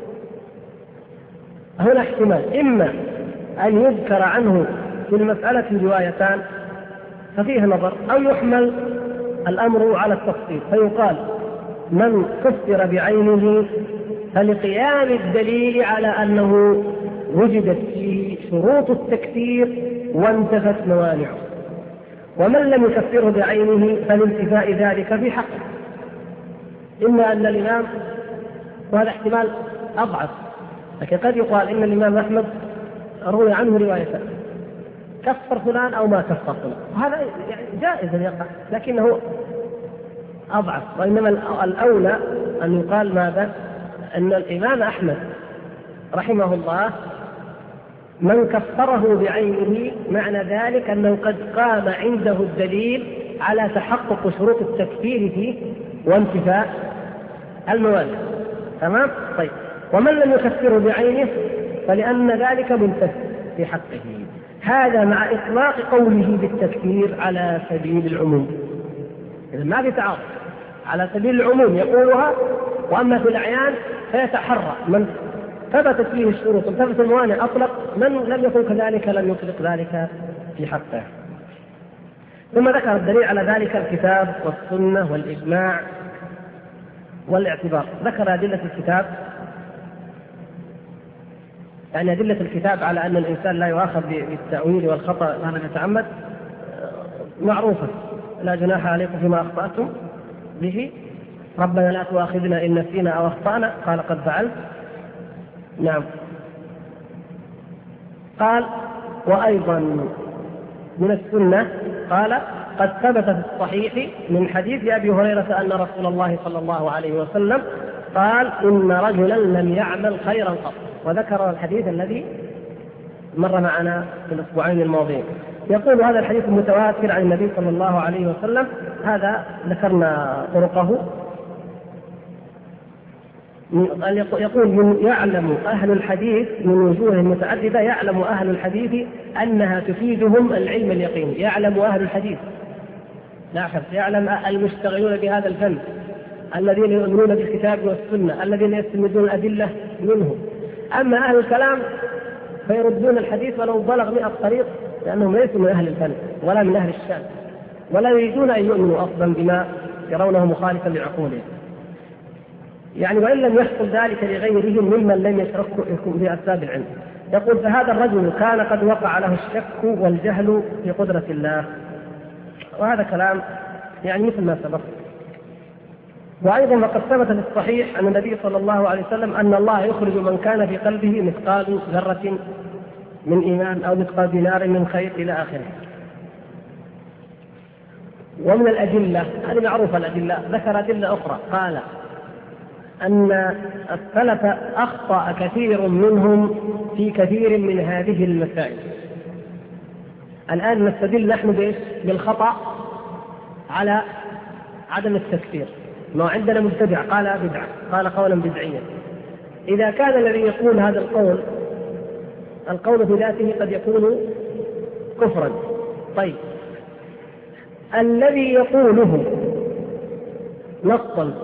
هنا احتمال: إما أن يذكر عنه في المسألة روايتان ففيه نظر، أو يحمل الأمر على التفصيل فيقال: من كفر بعينه فلقيام الدليل على أنه وجدت فيه شروط التكفير وانتفت موانعه، ومن لم يكفره بعينه فلانتفاء ذلك في حقه. إما أن الإمام، وهذا احتمال أضعف، لكن قد يقال إن الإمام أحمد روي عنه روايتان: كفر فلان أو ما كفر فلان. هذا يعني جائز أن يقع، لكنه أضعف. وإنما الأولى أن يقال ماذا؟ أن الإمام أحمد رحمه الله من كفره بعينه معنى ذلك أنه قد قام عنده الدليل على تحقق شروط التكفير فيه وانتفاء الموانع. تمام؟ طيب، ومن لم يكفره بعينه فلأن ذلك منتفى في حقه. هذا مع إطلاق قوله بالتكفير على سبيل العموم. إذا ما في تعارض، على سبيل العموم يقولها، وأما في الأعيان فيتحرى من ثبتت فيه الشروط وثبت الموانع أطلق، من لم يكن كذلك لم يطلق ذلك في حقه. ثم ذكر الدليل على ذلك الكتاب والسنة والإجماع والاعتبار. ذكر أدلة الكتاب، يعني أدلة الكتاب على أن الإنسان لا يؤاخذ بالتأويل والخطأ ما لم يتعمد معروفة: لا جناح عليكم فيما أخطأتم به، ربنا لا تؤاخذنا إن نسينا أو أخطأنا، قال: قد فعلت. نعم. قال: وأيضا من السنة قال: قد ثبت في الصحيح من حديث أبي هريرة أن رسول الله صلى الله عليه وسلم قال: إن رجلا لم يعمل خيرا قط. وذكر الحديث الذي مر معنا في الأسبوعين الماضيين. يقول: هذا الحديث متواتر عن النبي صلى الله عليه وسلم. هذا ذكرنا طرقه. يقول يعلم أهل الحديث من وجوه متعددة، يعلم أهل الحديث أنها تفيدهم العلم اليقين. يعلم أهل الحديث، لاحظ، يعلم المشتغلون بهذا الفن الذين يؤمنون بالكتاب والسنة الذين يستمدون الأدلة منهم. أما أهل الكلام فيردون الحديث ولو بلغ 100 طريق، لأنهم ليسوا من أهل الفن ولا من أهل الشام، ولا يريدون أن يؤمنوا أصلا بما يرونه مخالفا لعقولهم. يعني وإن لم يحصل ذلك لغيرهم ممن لم يشركوا بأسباب العلم. يقول فهذا الرجل كان قد وقع له الشك والجهل في قدرة الله. وهذا كلام يعني مثل ما سبق. وأيضا وقد ثبت في الصحيح أن النبي صلى الله عليه وسلم أن الله يخرج من كان في قلبه مثقال ذرة من إيمان أو مثقال دينار من خير إلى آخره. ومن الأدلة، هذه معروفة الأدلة، ذكر أدلة أخرى، قال أن السلف أخطأ كثير منهم في كثير من هذه المسائل. الآن نستدل نحن بالخطأ على عدم التكفير. ما عندنا مبتدع قال بدعة، قال قولا بدعيا. إذا كان الذي يقول هذا القول في ذاته قد يكون كفرا، طيب الذي يقوله نصا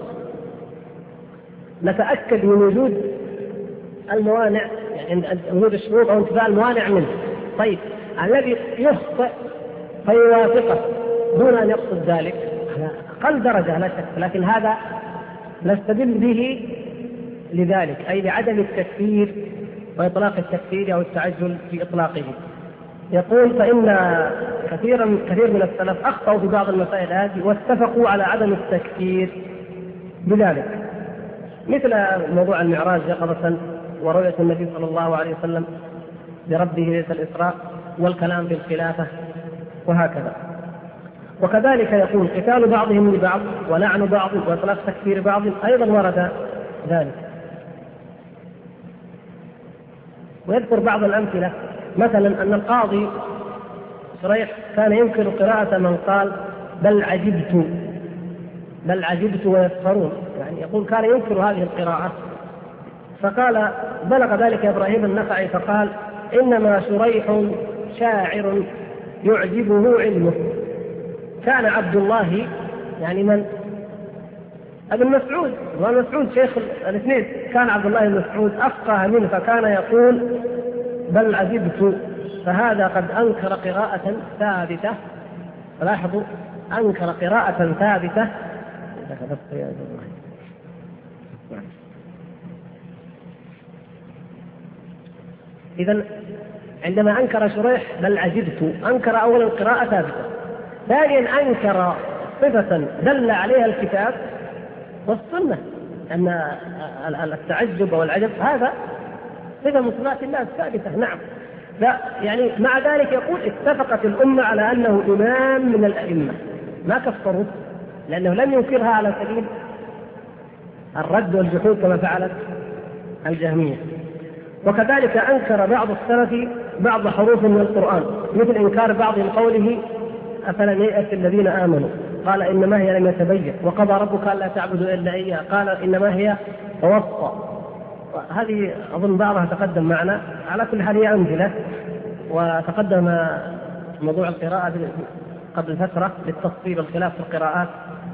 نتأكد من وجود الموانع، يعني وجود الشروط أو انتفاء الموانع منه. طيب الذي يخطئ فيوافقه دون أن يقصد ذلك أقل درجة لا شك، لكن هذا نستدل به لذلك، أي لعدم التكفير وإطلاق التكفير أو التعجل في إطلاقه. يقول فإن كثير من السلف أخطأوا في بعض المسائل هذه واتفقوا على عدم التكفير بذلك، مثل موضوع المعراج يقظة ورؤية النبي صلى الله عليه وسلم بربه ليلة الإسراء والكلام بالخلافة وهكذا. وكذلك يقول قتال بعضهم لبعض ولعن بعض وإطلاق تكفير بعض أيضا ورد ذلك. ويذكر بعض الأمثلة، مثلا أن القاضي شريح كان ينكر قراءة من قال بل عجبت ويسخرون، يعني يقول كان ينكر هذه القراءة. فقال بلغ ذلك إبراهيم النخعي فقال إنما شريح شاعر يعجبه علمه. كان عبد الله يعني من ابن مسعود، ومسعود شيخ الاثنين، كان عبد الله بن مسعود أفقه منه فكان يقول بل عجبت، فهذا قد أنكر قراءة ثابتة. لاحظوا أنكر قراءة ثابتة. إذن عندما أنكر شريح بل عجبت أنكر أولا قراءة ثابتة، ثانيا أنكر صفة دل عليها الكتاب والسنة، أن التعجب والعجب هذا صفة من صفات الله الثابتة. نعم، لا يعني مع ذلك يقول اتفقت الأمة على أنه إمام من الأئمة، ما كفروا لأنه لم ينكرها على سبيل الرد والجحود كما فعلت الجهمية. وكذلك أنكر بعض السلف بعض حروف من القرآن، مثل إنكار بعضهم قوله أفلم ييأس الذين آمنوا، قال إنما هي لم يتبين، وقضى ربك ألا تعبدوا إلا إياه، قال إنما هي توصى. هذه أظن بعضها تقدم معنا، على كل حال هي أمثلة. وتقدم موضوع القراءة قبل فترة للتفصيل والخلاف في القراءات.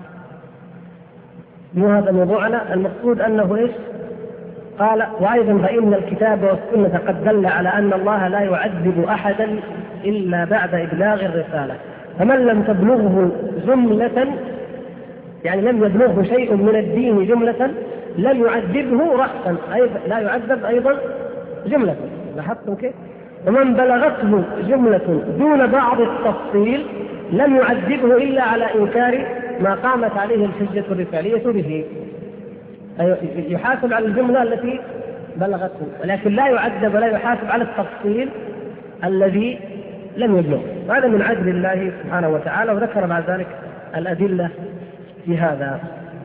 مو هذا موضوعنا، المقصود أنه إيش؟ قال وأيضا فإن الكتاب والسنة قد دل على أن الله لا يعذب أحدا إلا بعد إبلاغ الرسالة، فمن لم تبلغه جملة، يعني لم يبلغه شيء من الدين جملة لم يعذبه رأسا، لا يعذب أيضا جملة. لاحظتم كيف؟ ومن بلغته جملة دون بعض التفصيل لم يعذبه إلا على إنكار ما قامت عليه الحجة الرسالية به، يحاسب على الجملة التي بلغته، ولكن لا يعذب ولا يحاسب على التفصيل الذي لم يبلغ. هذا من عدل الله سبحانه وتعالى، وذكر بعد ذلك الأدلة في هذا.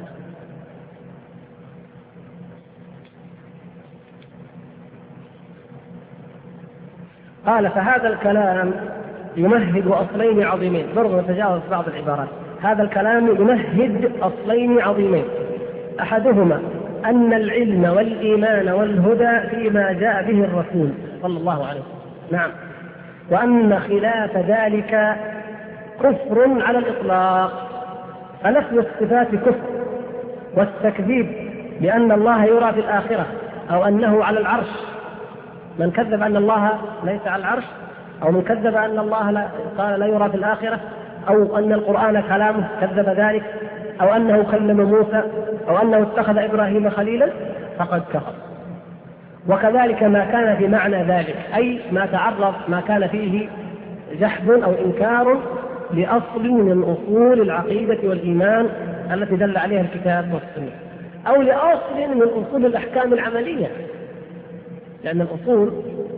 قال فهذا الكلام يمهد أصلين عظيمين، برضو نتجاوز بعض العبارات. هذا الكلام يمهد أصلين عظيمين، أحدهما أن العلم والإيمان والهدى فيما جاء به الرسول صلى الله عليه وسلم. نعم. وأن خلاف ذلك كفر على الإطلاق، فنفي الصفات كفر، والتكذيب بأن الله يرى في الآخرة أو أنه على العرش، من كذب أن الله ليس على العرش، أو من كذب أن الله قال لا يرى في الآخرة، أو أن القرآن كلامه كذب ذلك، أو أنه كلم موسى، أو أنه اتخذ إبراهيم خليلا، فقد كفر. وكذلك ما كان في معنى ذلك، أي ما كان فيه جحد أو إنكار لأصل من أصول العقيدة والإيمان التي دل عليها الكتاب والسنة، أو لأصل من أصول الأحكام العملية، لأن الأصول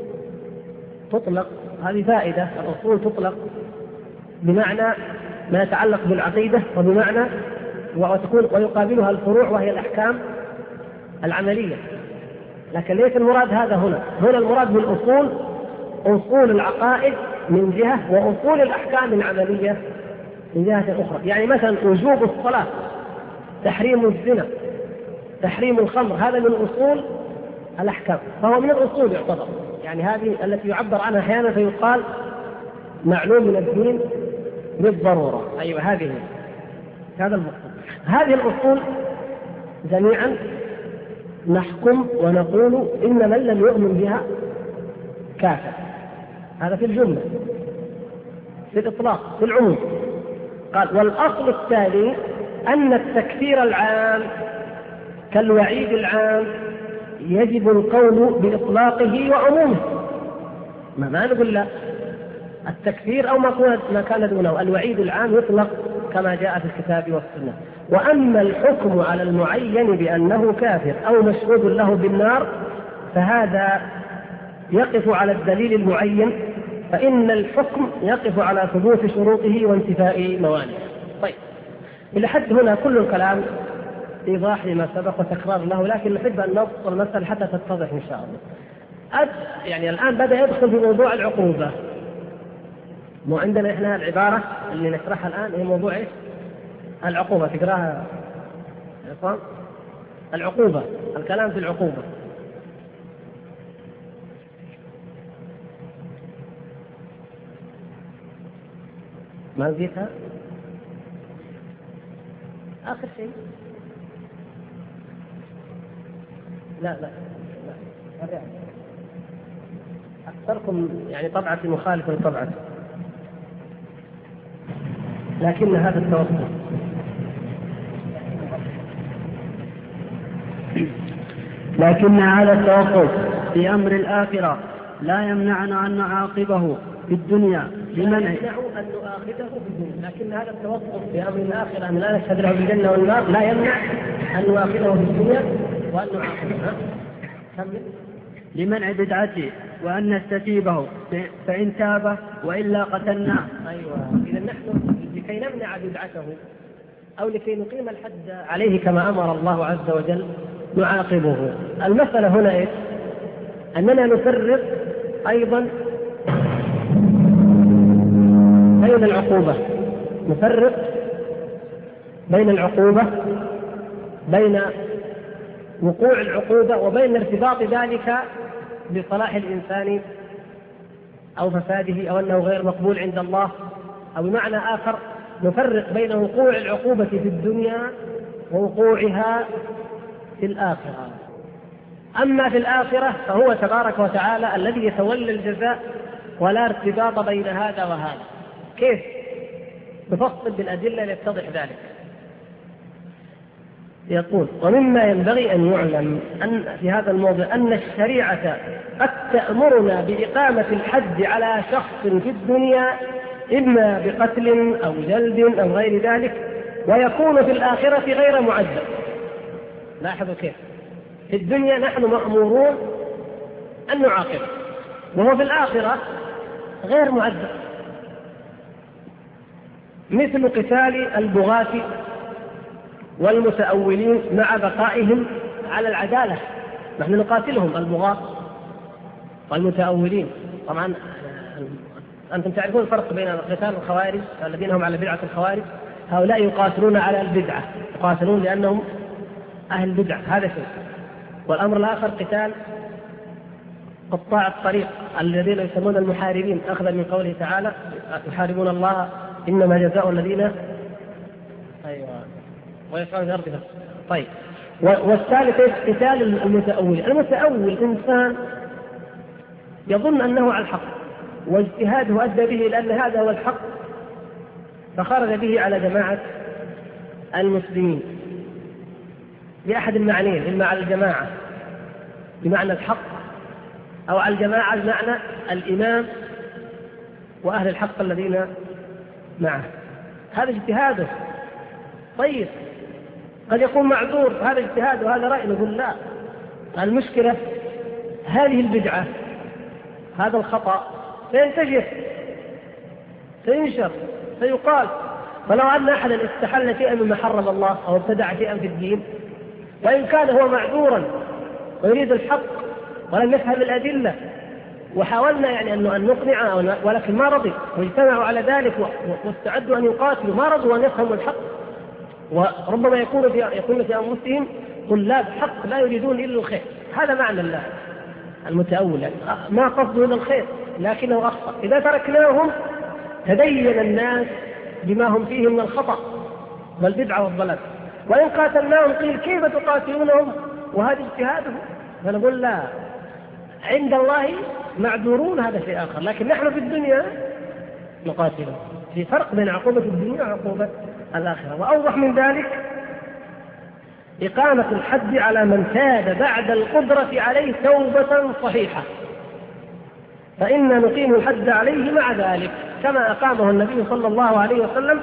تطلق، هذه فائدة، الأصول تطلق بمعنى ما يتعلق بالعقيدة، وبمعنى ويقابلها الفروع وهي الأحكام العملية، لكن ليس المراد هذا هنا المراد بالأصول أصول العقائد من جهة، وأصول الأحكام العملية من جهة أخرى. يعني مثلا وجوب الصلاة، تحريم الزنا، تحريم الخمر، هذا من أصول الأحكام، فهو من الأصول يعتبر، يعني هذه التي يعبر عنها أحيانا فيقال معلوم من الدين بالضرورة. أيوة، هذا المقصود. هذه الأصول جميعا نحكم ونقول إن من لم يؤمن بها كافر، هذا في الجملة، في الإطلاق، في العموم. قال: والأصل الثاني أن التكفير العام كالوعيد العام يجب القول بإطلاقه وعمومه. ما نقول لا، التكفير أو ما كان دونه، الوعيد العام يطلق كما جاء في الكتاب والسنة. وأما الحكم على المعين بأنه كافر أو مشهود له بالنار فهذا يقف على الدليل المعين، فإن الحكم يقف على ثبوت شروطه وانتفاء موانعه. طيب، إلى حد هنا كل الكلام إيضاح لما سبق وتكرار له، لكن نحب أن نبسط المسألة حتى تتضح إن شاء الله. يعني الآن بدأ يدخل في موضوع العقوبة. مو عندنا إحنا العبارة اللي نشرحها الآن هي موضوع إيش؟ العقوبة. تقراها يا إخوان؟ العقوبة، الكلام في العقوبة. ما نزيتها؟ آخر شيء. لا أكثركم يعني طبعتي مخالفة لطبعتي، لكن هذا التوسط. لكن هذا التوقف في أمر الآخرة لا يمنعنا أن نعاقبه في الدنيا لمنع أن نؤاخذه في الدنيا، لكن هذا التوقف في أمر الآخرة أن لا نشهد له بالجنة والنار لا يمنع أن نؤاخذه في الدنيا وأن نعاقبه. كمل. لمنع بدعته وأن نستتيبه فإن تاب وإلا قتلناه. أيوة، إذا نحن لكي نمنع بدعته أو لكي نقيم الحد عليه كما أمر الله عز وجل نعاقبه. المسألة هنا إيه؟ أننا نفرق أيضا بين العقوبة، نفرق بين العقوبة، بين وقوع العقوبة وبين ارتباط ذلك بصلاح الإنسان أو فساده أو أنه غير مقبول عند الله، أو بمعنى آخر نفرق بين وقوع العقوبة في الدنيا ووقوعها في الآخرة. أما في الآخرة فهو تبارك وتعالى الذي يتولى الجزاء ولا ارتباط بين هذا وهذا. كيف؟ نفصل بالأدلة ليتضح ذلك. يقول: ومما ينبغي أن يعلم أن في هذا الموضوع أن الشريعة قد تأمرنا بإقامة الحد على شخص في الدنيا إما بقتل أو جلد أو غير ذلك، ويكون في الآخرة غير معذب. لاحظوا كيف في الدنيا نحن مأمورون أن نعاقبه، وهو في الآخرة غير معذب، مثل قتال البغاة والمتأولين مع بقائهم على العدالة. نحن نقاتلهم البغاة والمتأولين. طبعا أنتم تعرفون الفرق بين قتال الخوارج الذين هم على بدعة الخوارج، هؤلاء يقاتلون على البدعة، يقاتلون لأنهم أهل البدع، هذا شيء. والأمر الآخر قتال قطاع الطريق الذين يسمون المحاربين، أخذا من قوله تعالى يحاربون الله إنما جزاء الذين ويسعون في الأرض فسادا. طيب، والثالث قتال المتأول. المتأول إنسان يظن أنه على الحق واجتهاده أدى به لأن هذا هو الحق فخرج به على جماعة المسلمين بأحد المعنيين، إما على الجماعة بمعنى الحق أو على الجماعة بمعنى الإمام وأهل الحق الذين معه. هذا اجتهاده. طيب، قد يكون معذور، هذا اجتهاد وهذا رأي، نقول لا. المشكلة هذه البدعة، هذا الخطأ سينتشر، سينشر، سيقال. فلو أن أحدا استحل شيئا مما حرم الله أو ابتدع شيئا في الدين، وإن كان هو معذورا ويريد الحق ولم يفهم الأدلة، وحاولنا يعني أن نقنعه ولكن ما رضي، واجتمعوا على ذلك واستعدوا أن يقاتلوا، ما رضوا أن يفهموا الحق، وربما يكون في أنفسهم طلاب حق لا يريدون إلا الخير. هذا معنى الله المتأول، يعني ما قصده إلا الخير لكنه أخطأ. إذا تركناهم تدين الناس بما هم فيه من الخطأ والبدعة والضلال، وإن قاتلناهم قيل كيف تقاتلونهم وهذا اجتهادهم. فنقول لا، عند الله معذورون، هذا شيء آخر، لكن نحن في الدنيا نقاتلهم. في فرق بين عقوبة الدنيا وعقوبة الآخرة. وأوضح من ذلك إقامة الحد على من تاب بعد القدرة عليه توبة صحيحة، فإن نقيم الحد عليه مع ذلك كما أقامه النبي صلى الله عليه وسلم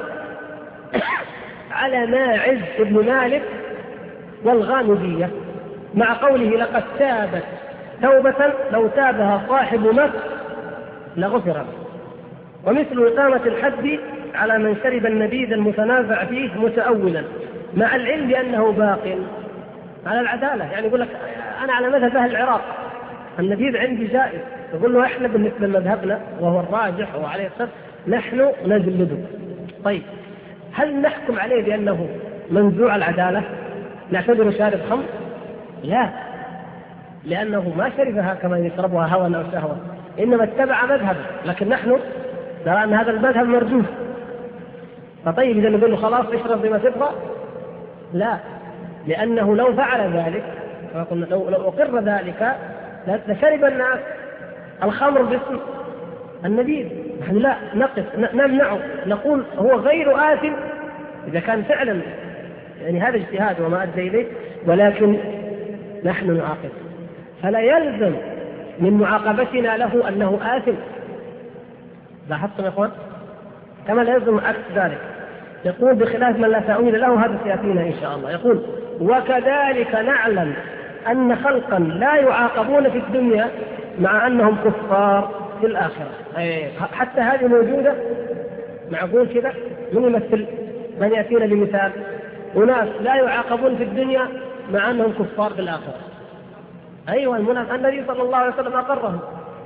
على ماعز بن مالك والغامدية، مع قوله لقد تابت توبة لو تابها صاحب مكة لغفر له. ومثل إقامة الحد على من شرب النبيذ المتنازع فيه متأولا مع العلم بأنه باق على العدالة. يعني يقول لك أنا على مذهب أهل العراق النبيذ عندي جائز، يقول له إحنا بالنسبة لمذهبنا وهو الراجح وعليه الصدق نحن نجلده. طيب، هل نحكم عليه بأنه منزوع العدالة؟ نعتبره شارب خمر؟ لا، لأنه ما شربها كما يشربها هوى أو شهوة، إنما اتبع مذهبه، لكن نحن نرى أن هذا المذهب مرجوح. فطيب، إذا نقول له خلاص اشرب بما تبغى؟ لا، لأنه لو فعل ذلك لو أقر ذلك لشرب الناس الخمر باسم النبيذ. نحن لا نقف نمنعه، نقول هو غير آثم إذا كان فعلا يعني هذا اجتهاد وما أدى إليه، ولكن نحن نعاقب. فلا يلزم من معاقبتنا له أنه آثم. لاحظتم يا أخوان؟ كما لا يلزم عكس ذلك. يقول بخلاف من لا تأويل له، هذا سيأتينا إن شاء الله. يقول وكذلك نعلم أن خلقا لا يعاقبون في الدنيا مع أنهم كفار في الآخرة. حتى هذه موجودة. معقول كذا؟ من يمثل؟ من يأتينا بمثال؟ أناس لا يعاقبون في الدنيا مع أنهم كفار في الآخرة. أيوة، النبي صلى الله عليه وسلم أقرهم.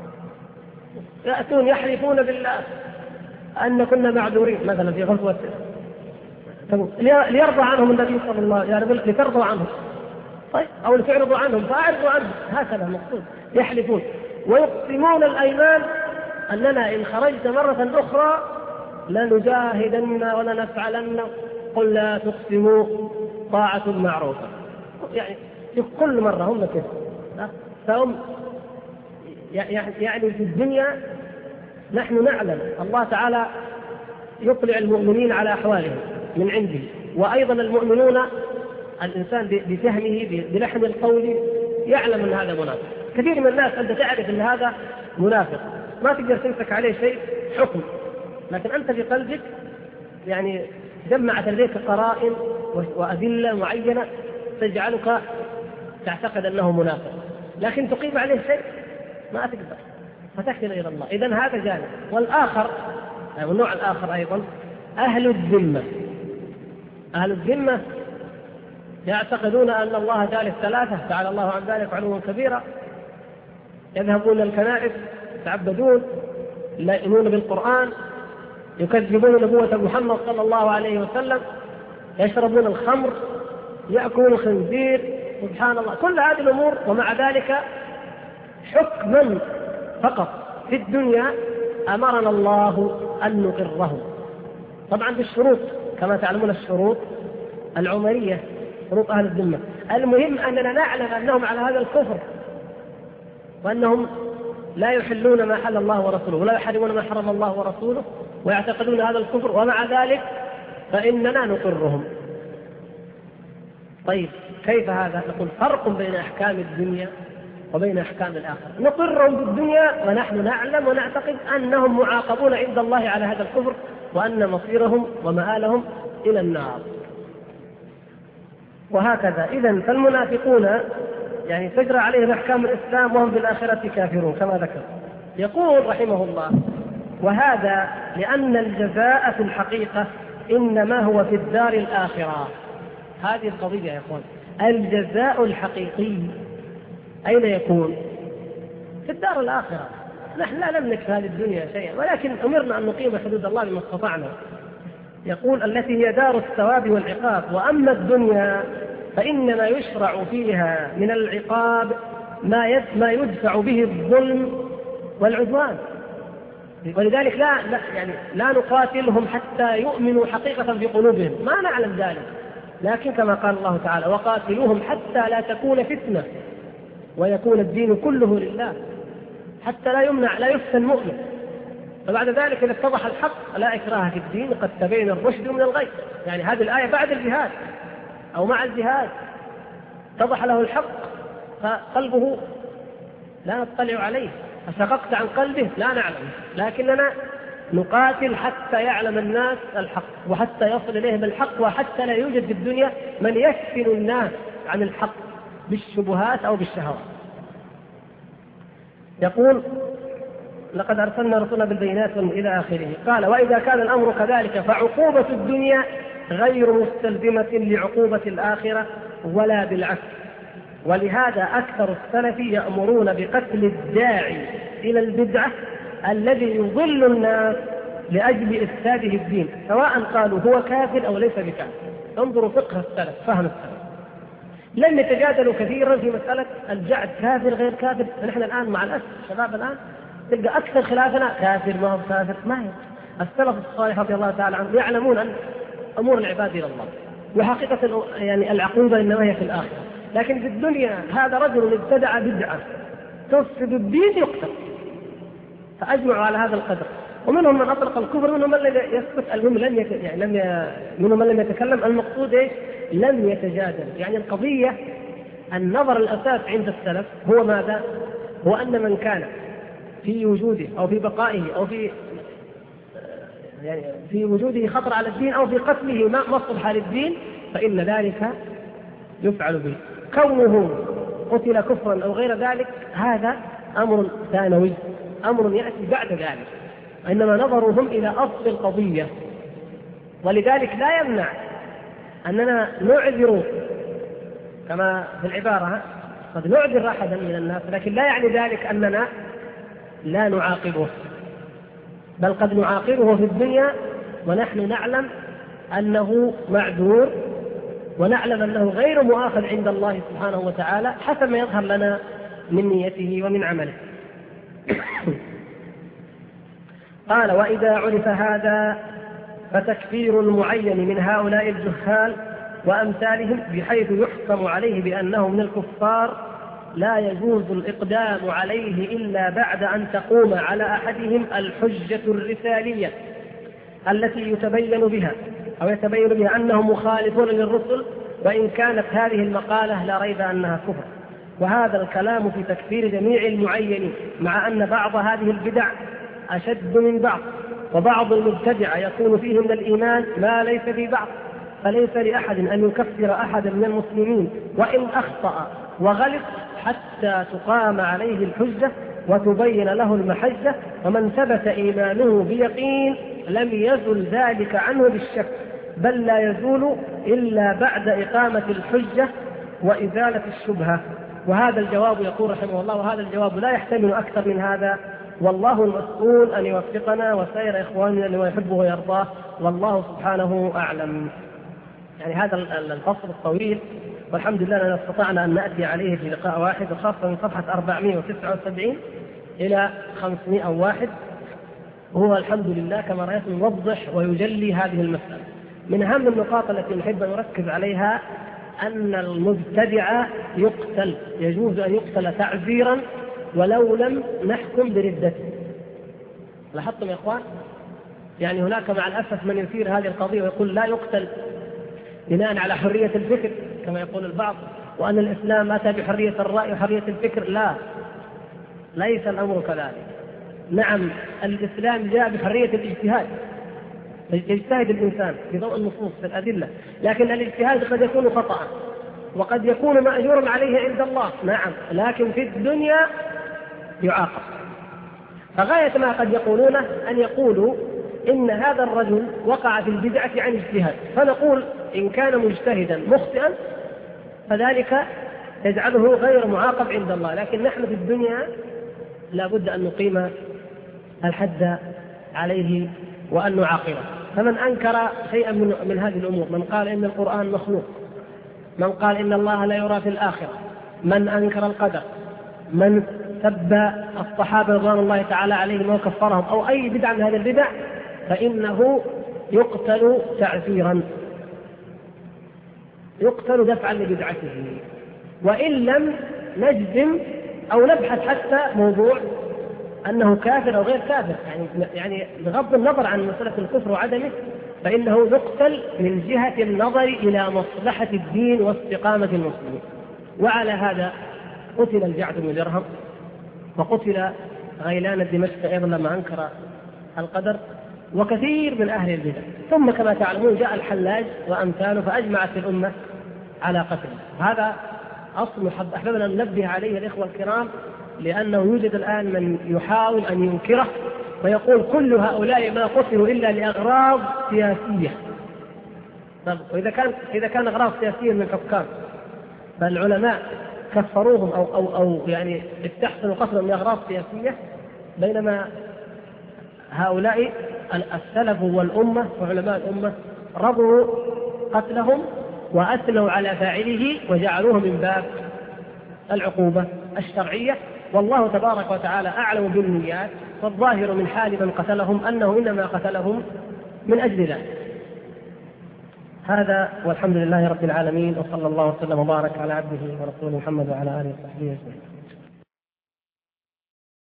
يأتون يحلفون بالله أن كنا معذورين مثلا في غزوة، ليرضى عنهم النبي صلى الله عليه وسلم، يعني لترضوا عنهم. طيب، أو لتعرضوا عنهم فأعرضوا عنهم، هكذا المقصود. يحلفون ويقسمون الأيمان أننا إن خرجت مرة أخرى لنجاهدن ولنفعلن. قل لا تقسموا طاعة معروفة. يعني في كل مرة هم كذا. فهم يعني في الدنيا نحن نعلم الله تعالى يطلع المؤمنين على أحوالهم من عنده، وأيضا المؤمنون الإنسان بفهمه بلحن القول يعلم أن هذا منافق. كثير من الناس أنت تعرف أن هذا منافق، ما تقدر تمسك عليه شيء حكم، لكن أنت في قلبك يعني جمعت لديك قرائن وأدلة معينة تجعلك تعتقد أنه منافق، لكن تقيم عليه شيء ما تقدر فتحكي إلى الله. إذن هذا جانب. والآخر أو النوع الآخر أيضا أهل الذمة. أهل الذمة يعتقدون أن الله ثالث ثلاثة، تعالى الله عن ذلك علوا كبيرا، يذهبون الكنائس، يتعبدون، لا يؤمنون بالقرآن، يكذبون نبوة محمد صلى الله عليه وسلم، يشربون الخمر، يأكلون الخنزير، سبحان الله، كل هذه الأمور. ومع ذلك حكما فقط في الدنيا أمرنا الله أن نقرهم، طبعا بالشروط كما تعلمون، الشروط العمرية، شروط أهل الذمة. المهم أننا نعلم أنهم على هذا الكفر، وأنهم لا يحلون ما حل الله ورسوله ولا يحرمون ما حرم الله ورسوله، ويعتقدون هذا الكفر، ومع ذلك فإننا نقرهم. طيب كيف هذا؟ نقول فرق بين أحكام الدنيا وبين أحكام الآخرة. نقرهم بالدنيا ونحن نعلم ونعتقد أنهم معاقبون عند الله على هذا الكفر، وأن مصيرهم ومآلهم إلى النار. وهكذا إذن فالمنافقون يعني تجرى عليهم أحكام الإسلام وهم بالآخرة كافرون كما ذكر. يقول رحمه الله: وهذا لأن الجزاء في الحقيقة إنما هو في الدار الآخرة. هذه القضية يا أخوان، الجزاء الحقيقي أين يكون؟ في الدار الآخرة. نحن لا نملك في هذه الدنيا شيئا، ولكن أمرنا أن نقيم حدود الله بما استطعنا. يقول: التي هي دار الثواب والعقاب. وأما الدنيا فإنما يشرع فيها من العقاب ما يدفع به الظلم والعدوان. ولذلك لا نقاتلهم حتى يؤمنوا حقيقة في قلوبهم، ما نعلم ذلك، لكن كما قال الله تعالى: وقاتلوهم حتى لا تكون فتنة ويكون الدين كله لله، حتى لا يفتن مؤمن. فبعد ذلك إذا اتضح الحق لا إكراه في الدين، قد تبين الرشد من الغي. يعني هذه الآية بعد الجهاد أو مع الجهاد، اتضح له الحق فقلبه لا نطلع عليه، فشققت عن قلبه لا نعلم، لكننا نقاتل حتى يعلم الناس الحق، وحتى يصل إليهم الحق، وحتى لا يوجد في الدنيا من يفتن الناس عن الحق بالشبهات أو بالشهوات. يقول: لقد أرسلنا رسولا بالبينات إلى آخره. قال: وإذا كان الأمر كذلك فعقوبة الدنيا غير مستلزمة لعقوبة الآخرة ولا بالعكس. ولهذا أكثر السلف يأمرون بقتل الداعي إلى البدعة الذي يضل الناس لأجل إفساده الدين، سواء قالوا هو كافر أو ليس بكافر. انظروا فقه السلف، فهم السلف. لم يتجادلوا كثيرا في مسألة الجعد كافر غير كافر. فنحن الآن مع الأسف الشباب الآن تلقى أكثر خلافنا كافر ما هو كافر. ما هي السلف الصالح رضي الله تعالى عنهم يعلمون أن أمور العباد إلى الله، وحقيقة يعني العقوبة إنما هي في الآخرة. لكن في الدنيا هذا رجل ابتدع بدعة تفسد الدين يقتل، فأجمعوا على هذا القدر. ومنهم من أطلق الكفر، منهم من يسكت، المهم منهم من لم يتكلم. المقصود إيش؟ لم يتجادل. يعني القضية النظر الأساس عند السلف هو ماذا؟ هو أن من كان في وجوده أو في بقائه أو في وجوده خطر على الدين أو في قتله مصلحة للدين فإن ذلك يفعل به. كونه قتل كفرا أو غير ذلك هذا أمر ثانوي، أمر يأتي بعد ذلك، إنما نظرهم إلى أصل القضية. ولذلك لا يمنع أننا نعذر كما في العبارة، قد نعذر أحدا من الناس، لكن لا يعني ذلك أننا لا نعاقبه، بل قد نعاقبه في الدنيا ونحن نعلم أنه معذور، ونعلم أنه غير مؤاخذ عند الله سبحانه وتعالى حسب ما يظهر لنا من نيته ومن عمله. قال: وإذا عرف هذا فتكفير المعين من هؤلاء الجهال وأمثالهم بحيث يحكم عليه بأنه من الكفار لا يجوز الإقدام عليه إلا بعد أن تقوم على أحدهم الحجة الرسالية التي يتبين بها أنهم مخالفون للرسل، وإن كانت هذه المقالة لا ريب أنها كفر. وهذا الكلام في تكفير جميع المعينين، مع أن بعض هذه البدع أشد من بعض، وبعض المبتدع يكون فيه من الإيمان ما ليس في بعض، فليس لأحد أن يكفر أحدا من المسلمين وإن أخطأ وغلط حتى تقام عليه الحجة وتبين له المحجة. ومن ثبت إيمانه بيقين لم يزل ذلك عنه بالشك، بل لا يزول إلا بعد إقامة الحجة وإزالة الشبهة. وهذا الجواب يقول رحمه الله، وهذا الجواب لا يحتمل أكثر من هذا، والله المسؤول أن يوفقنا وسائر إخواننا لما يحبه ويرضاه، والله سبحانه أعلم. يعني هذا الفصل الطويل، والحمد لله أننا استطعنا أن نأتي عليه في لقاء واحد، وخاصة من صفحة 479 إلى 501، وهو الحمد لله كما رأيتم يوضح ويجلي هذه المسألة. من أهم النقاط التي نحب أن نركز عليها أن المبتدع يقتل، يجوز أن يقتل تعزيرا ولو لم نحكم بردته. لاحظتم يا إخوان؟ يعني هناك مع الأسف من يثير هذه القضية ويقول لا يقتل بناء على حرية الفكر كما يقول البعض، وأن الإسلام أتى بحرية الرأي وحرية الفكر. لا، ليس الأمر كذلك. نعم، الإسلام جاء بحرية الاجتهاد، يجتهد الإنسان في ضوء النصوص في الأدلة، لكن الاجتهاد قد يكون خطأ وقد يكون مأجورا عليه عند الله، نعم، لكن في الدنيا يعاقب. فغاية ما قد يقولونه أن يقولوا إن هذا الرجل وقع في البدعة عن اجتهاد، فنقول إن كان مجتهدا مخطئا فذلك يجعله غير معاقب عند الله، لكن نحن في الدنيا لا بد أن نقيم الحد عليه وأن نعاقبه. فمن أنكر شيئا من هذه الأمور، من قال إن القرآن مخلوق، من قال إن الله لا يرى في الآخرة، من أنكر القدر، من سب الصحابة رضوان الله تعالى عليهم وكفرهم، أو أي بدعة من هذه البدع، فإنه يقتل تعزيرا، يقتل دفعا لبدعته، وإن لم نجزم أو نبحث حتى موضوع أنه كافر أو غير كافر، يعني بغض النظر عن مسألة الكفر وعدمه، فإنه يقتل من جهة النظر إلى مصلحة الدين واستقامة المسلمين. وعلى هذا قتل الجعد بن درهم، وقتل غيلان الدمشقي أيضا لما أنكر القدر، وكثير من أهل البدع. ثم كما تعلمون جاء الحلاج وأمثاله فأجمعت الأمة على قتله. هذا أصل أحببنا أن ننبه عليه الإخوة الكرام، لأنه يوجد الآن من يحاول أن ينكره ويقول كل هؤلاء ما قتلوا إلا لأغراض سياسية. طب إذا كان أغراض سياسية من الحكام، فالعلماء كفروهم أو يعني استحسنوا قتلهم لأغراض سياسية، بينما هؤلاء السلف والأمة وعلماء الأمة رضوا قتلهم وأثنوا على فاعله وجعلوه من باب العقوبة الشرعية. والله تبارك وتعالى أعلم بالنيات، والظاهر من حال من قتلهم أنه إنما قتلهم من أجل ذلك. هذا والحمد لله رب العالمين، وصلى الله وسلم وبارك على عبده ورسوله محمد وعلى آله وصحبه أجمعين.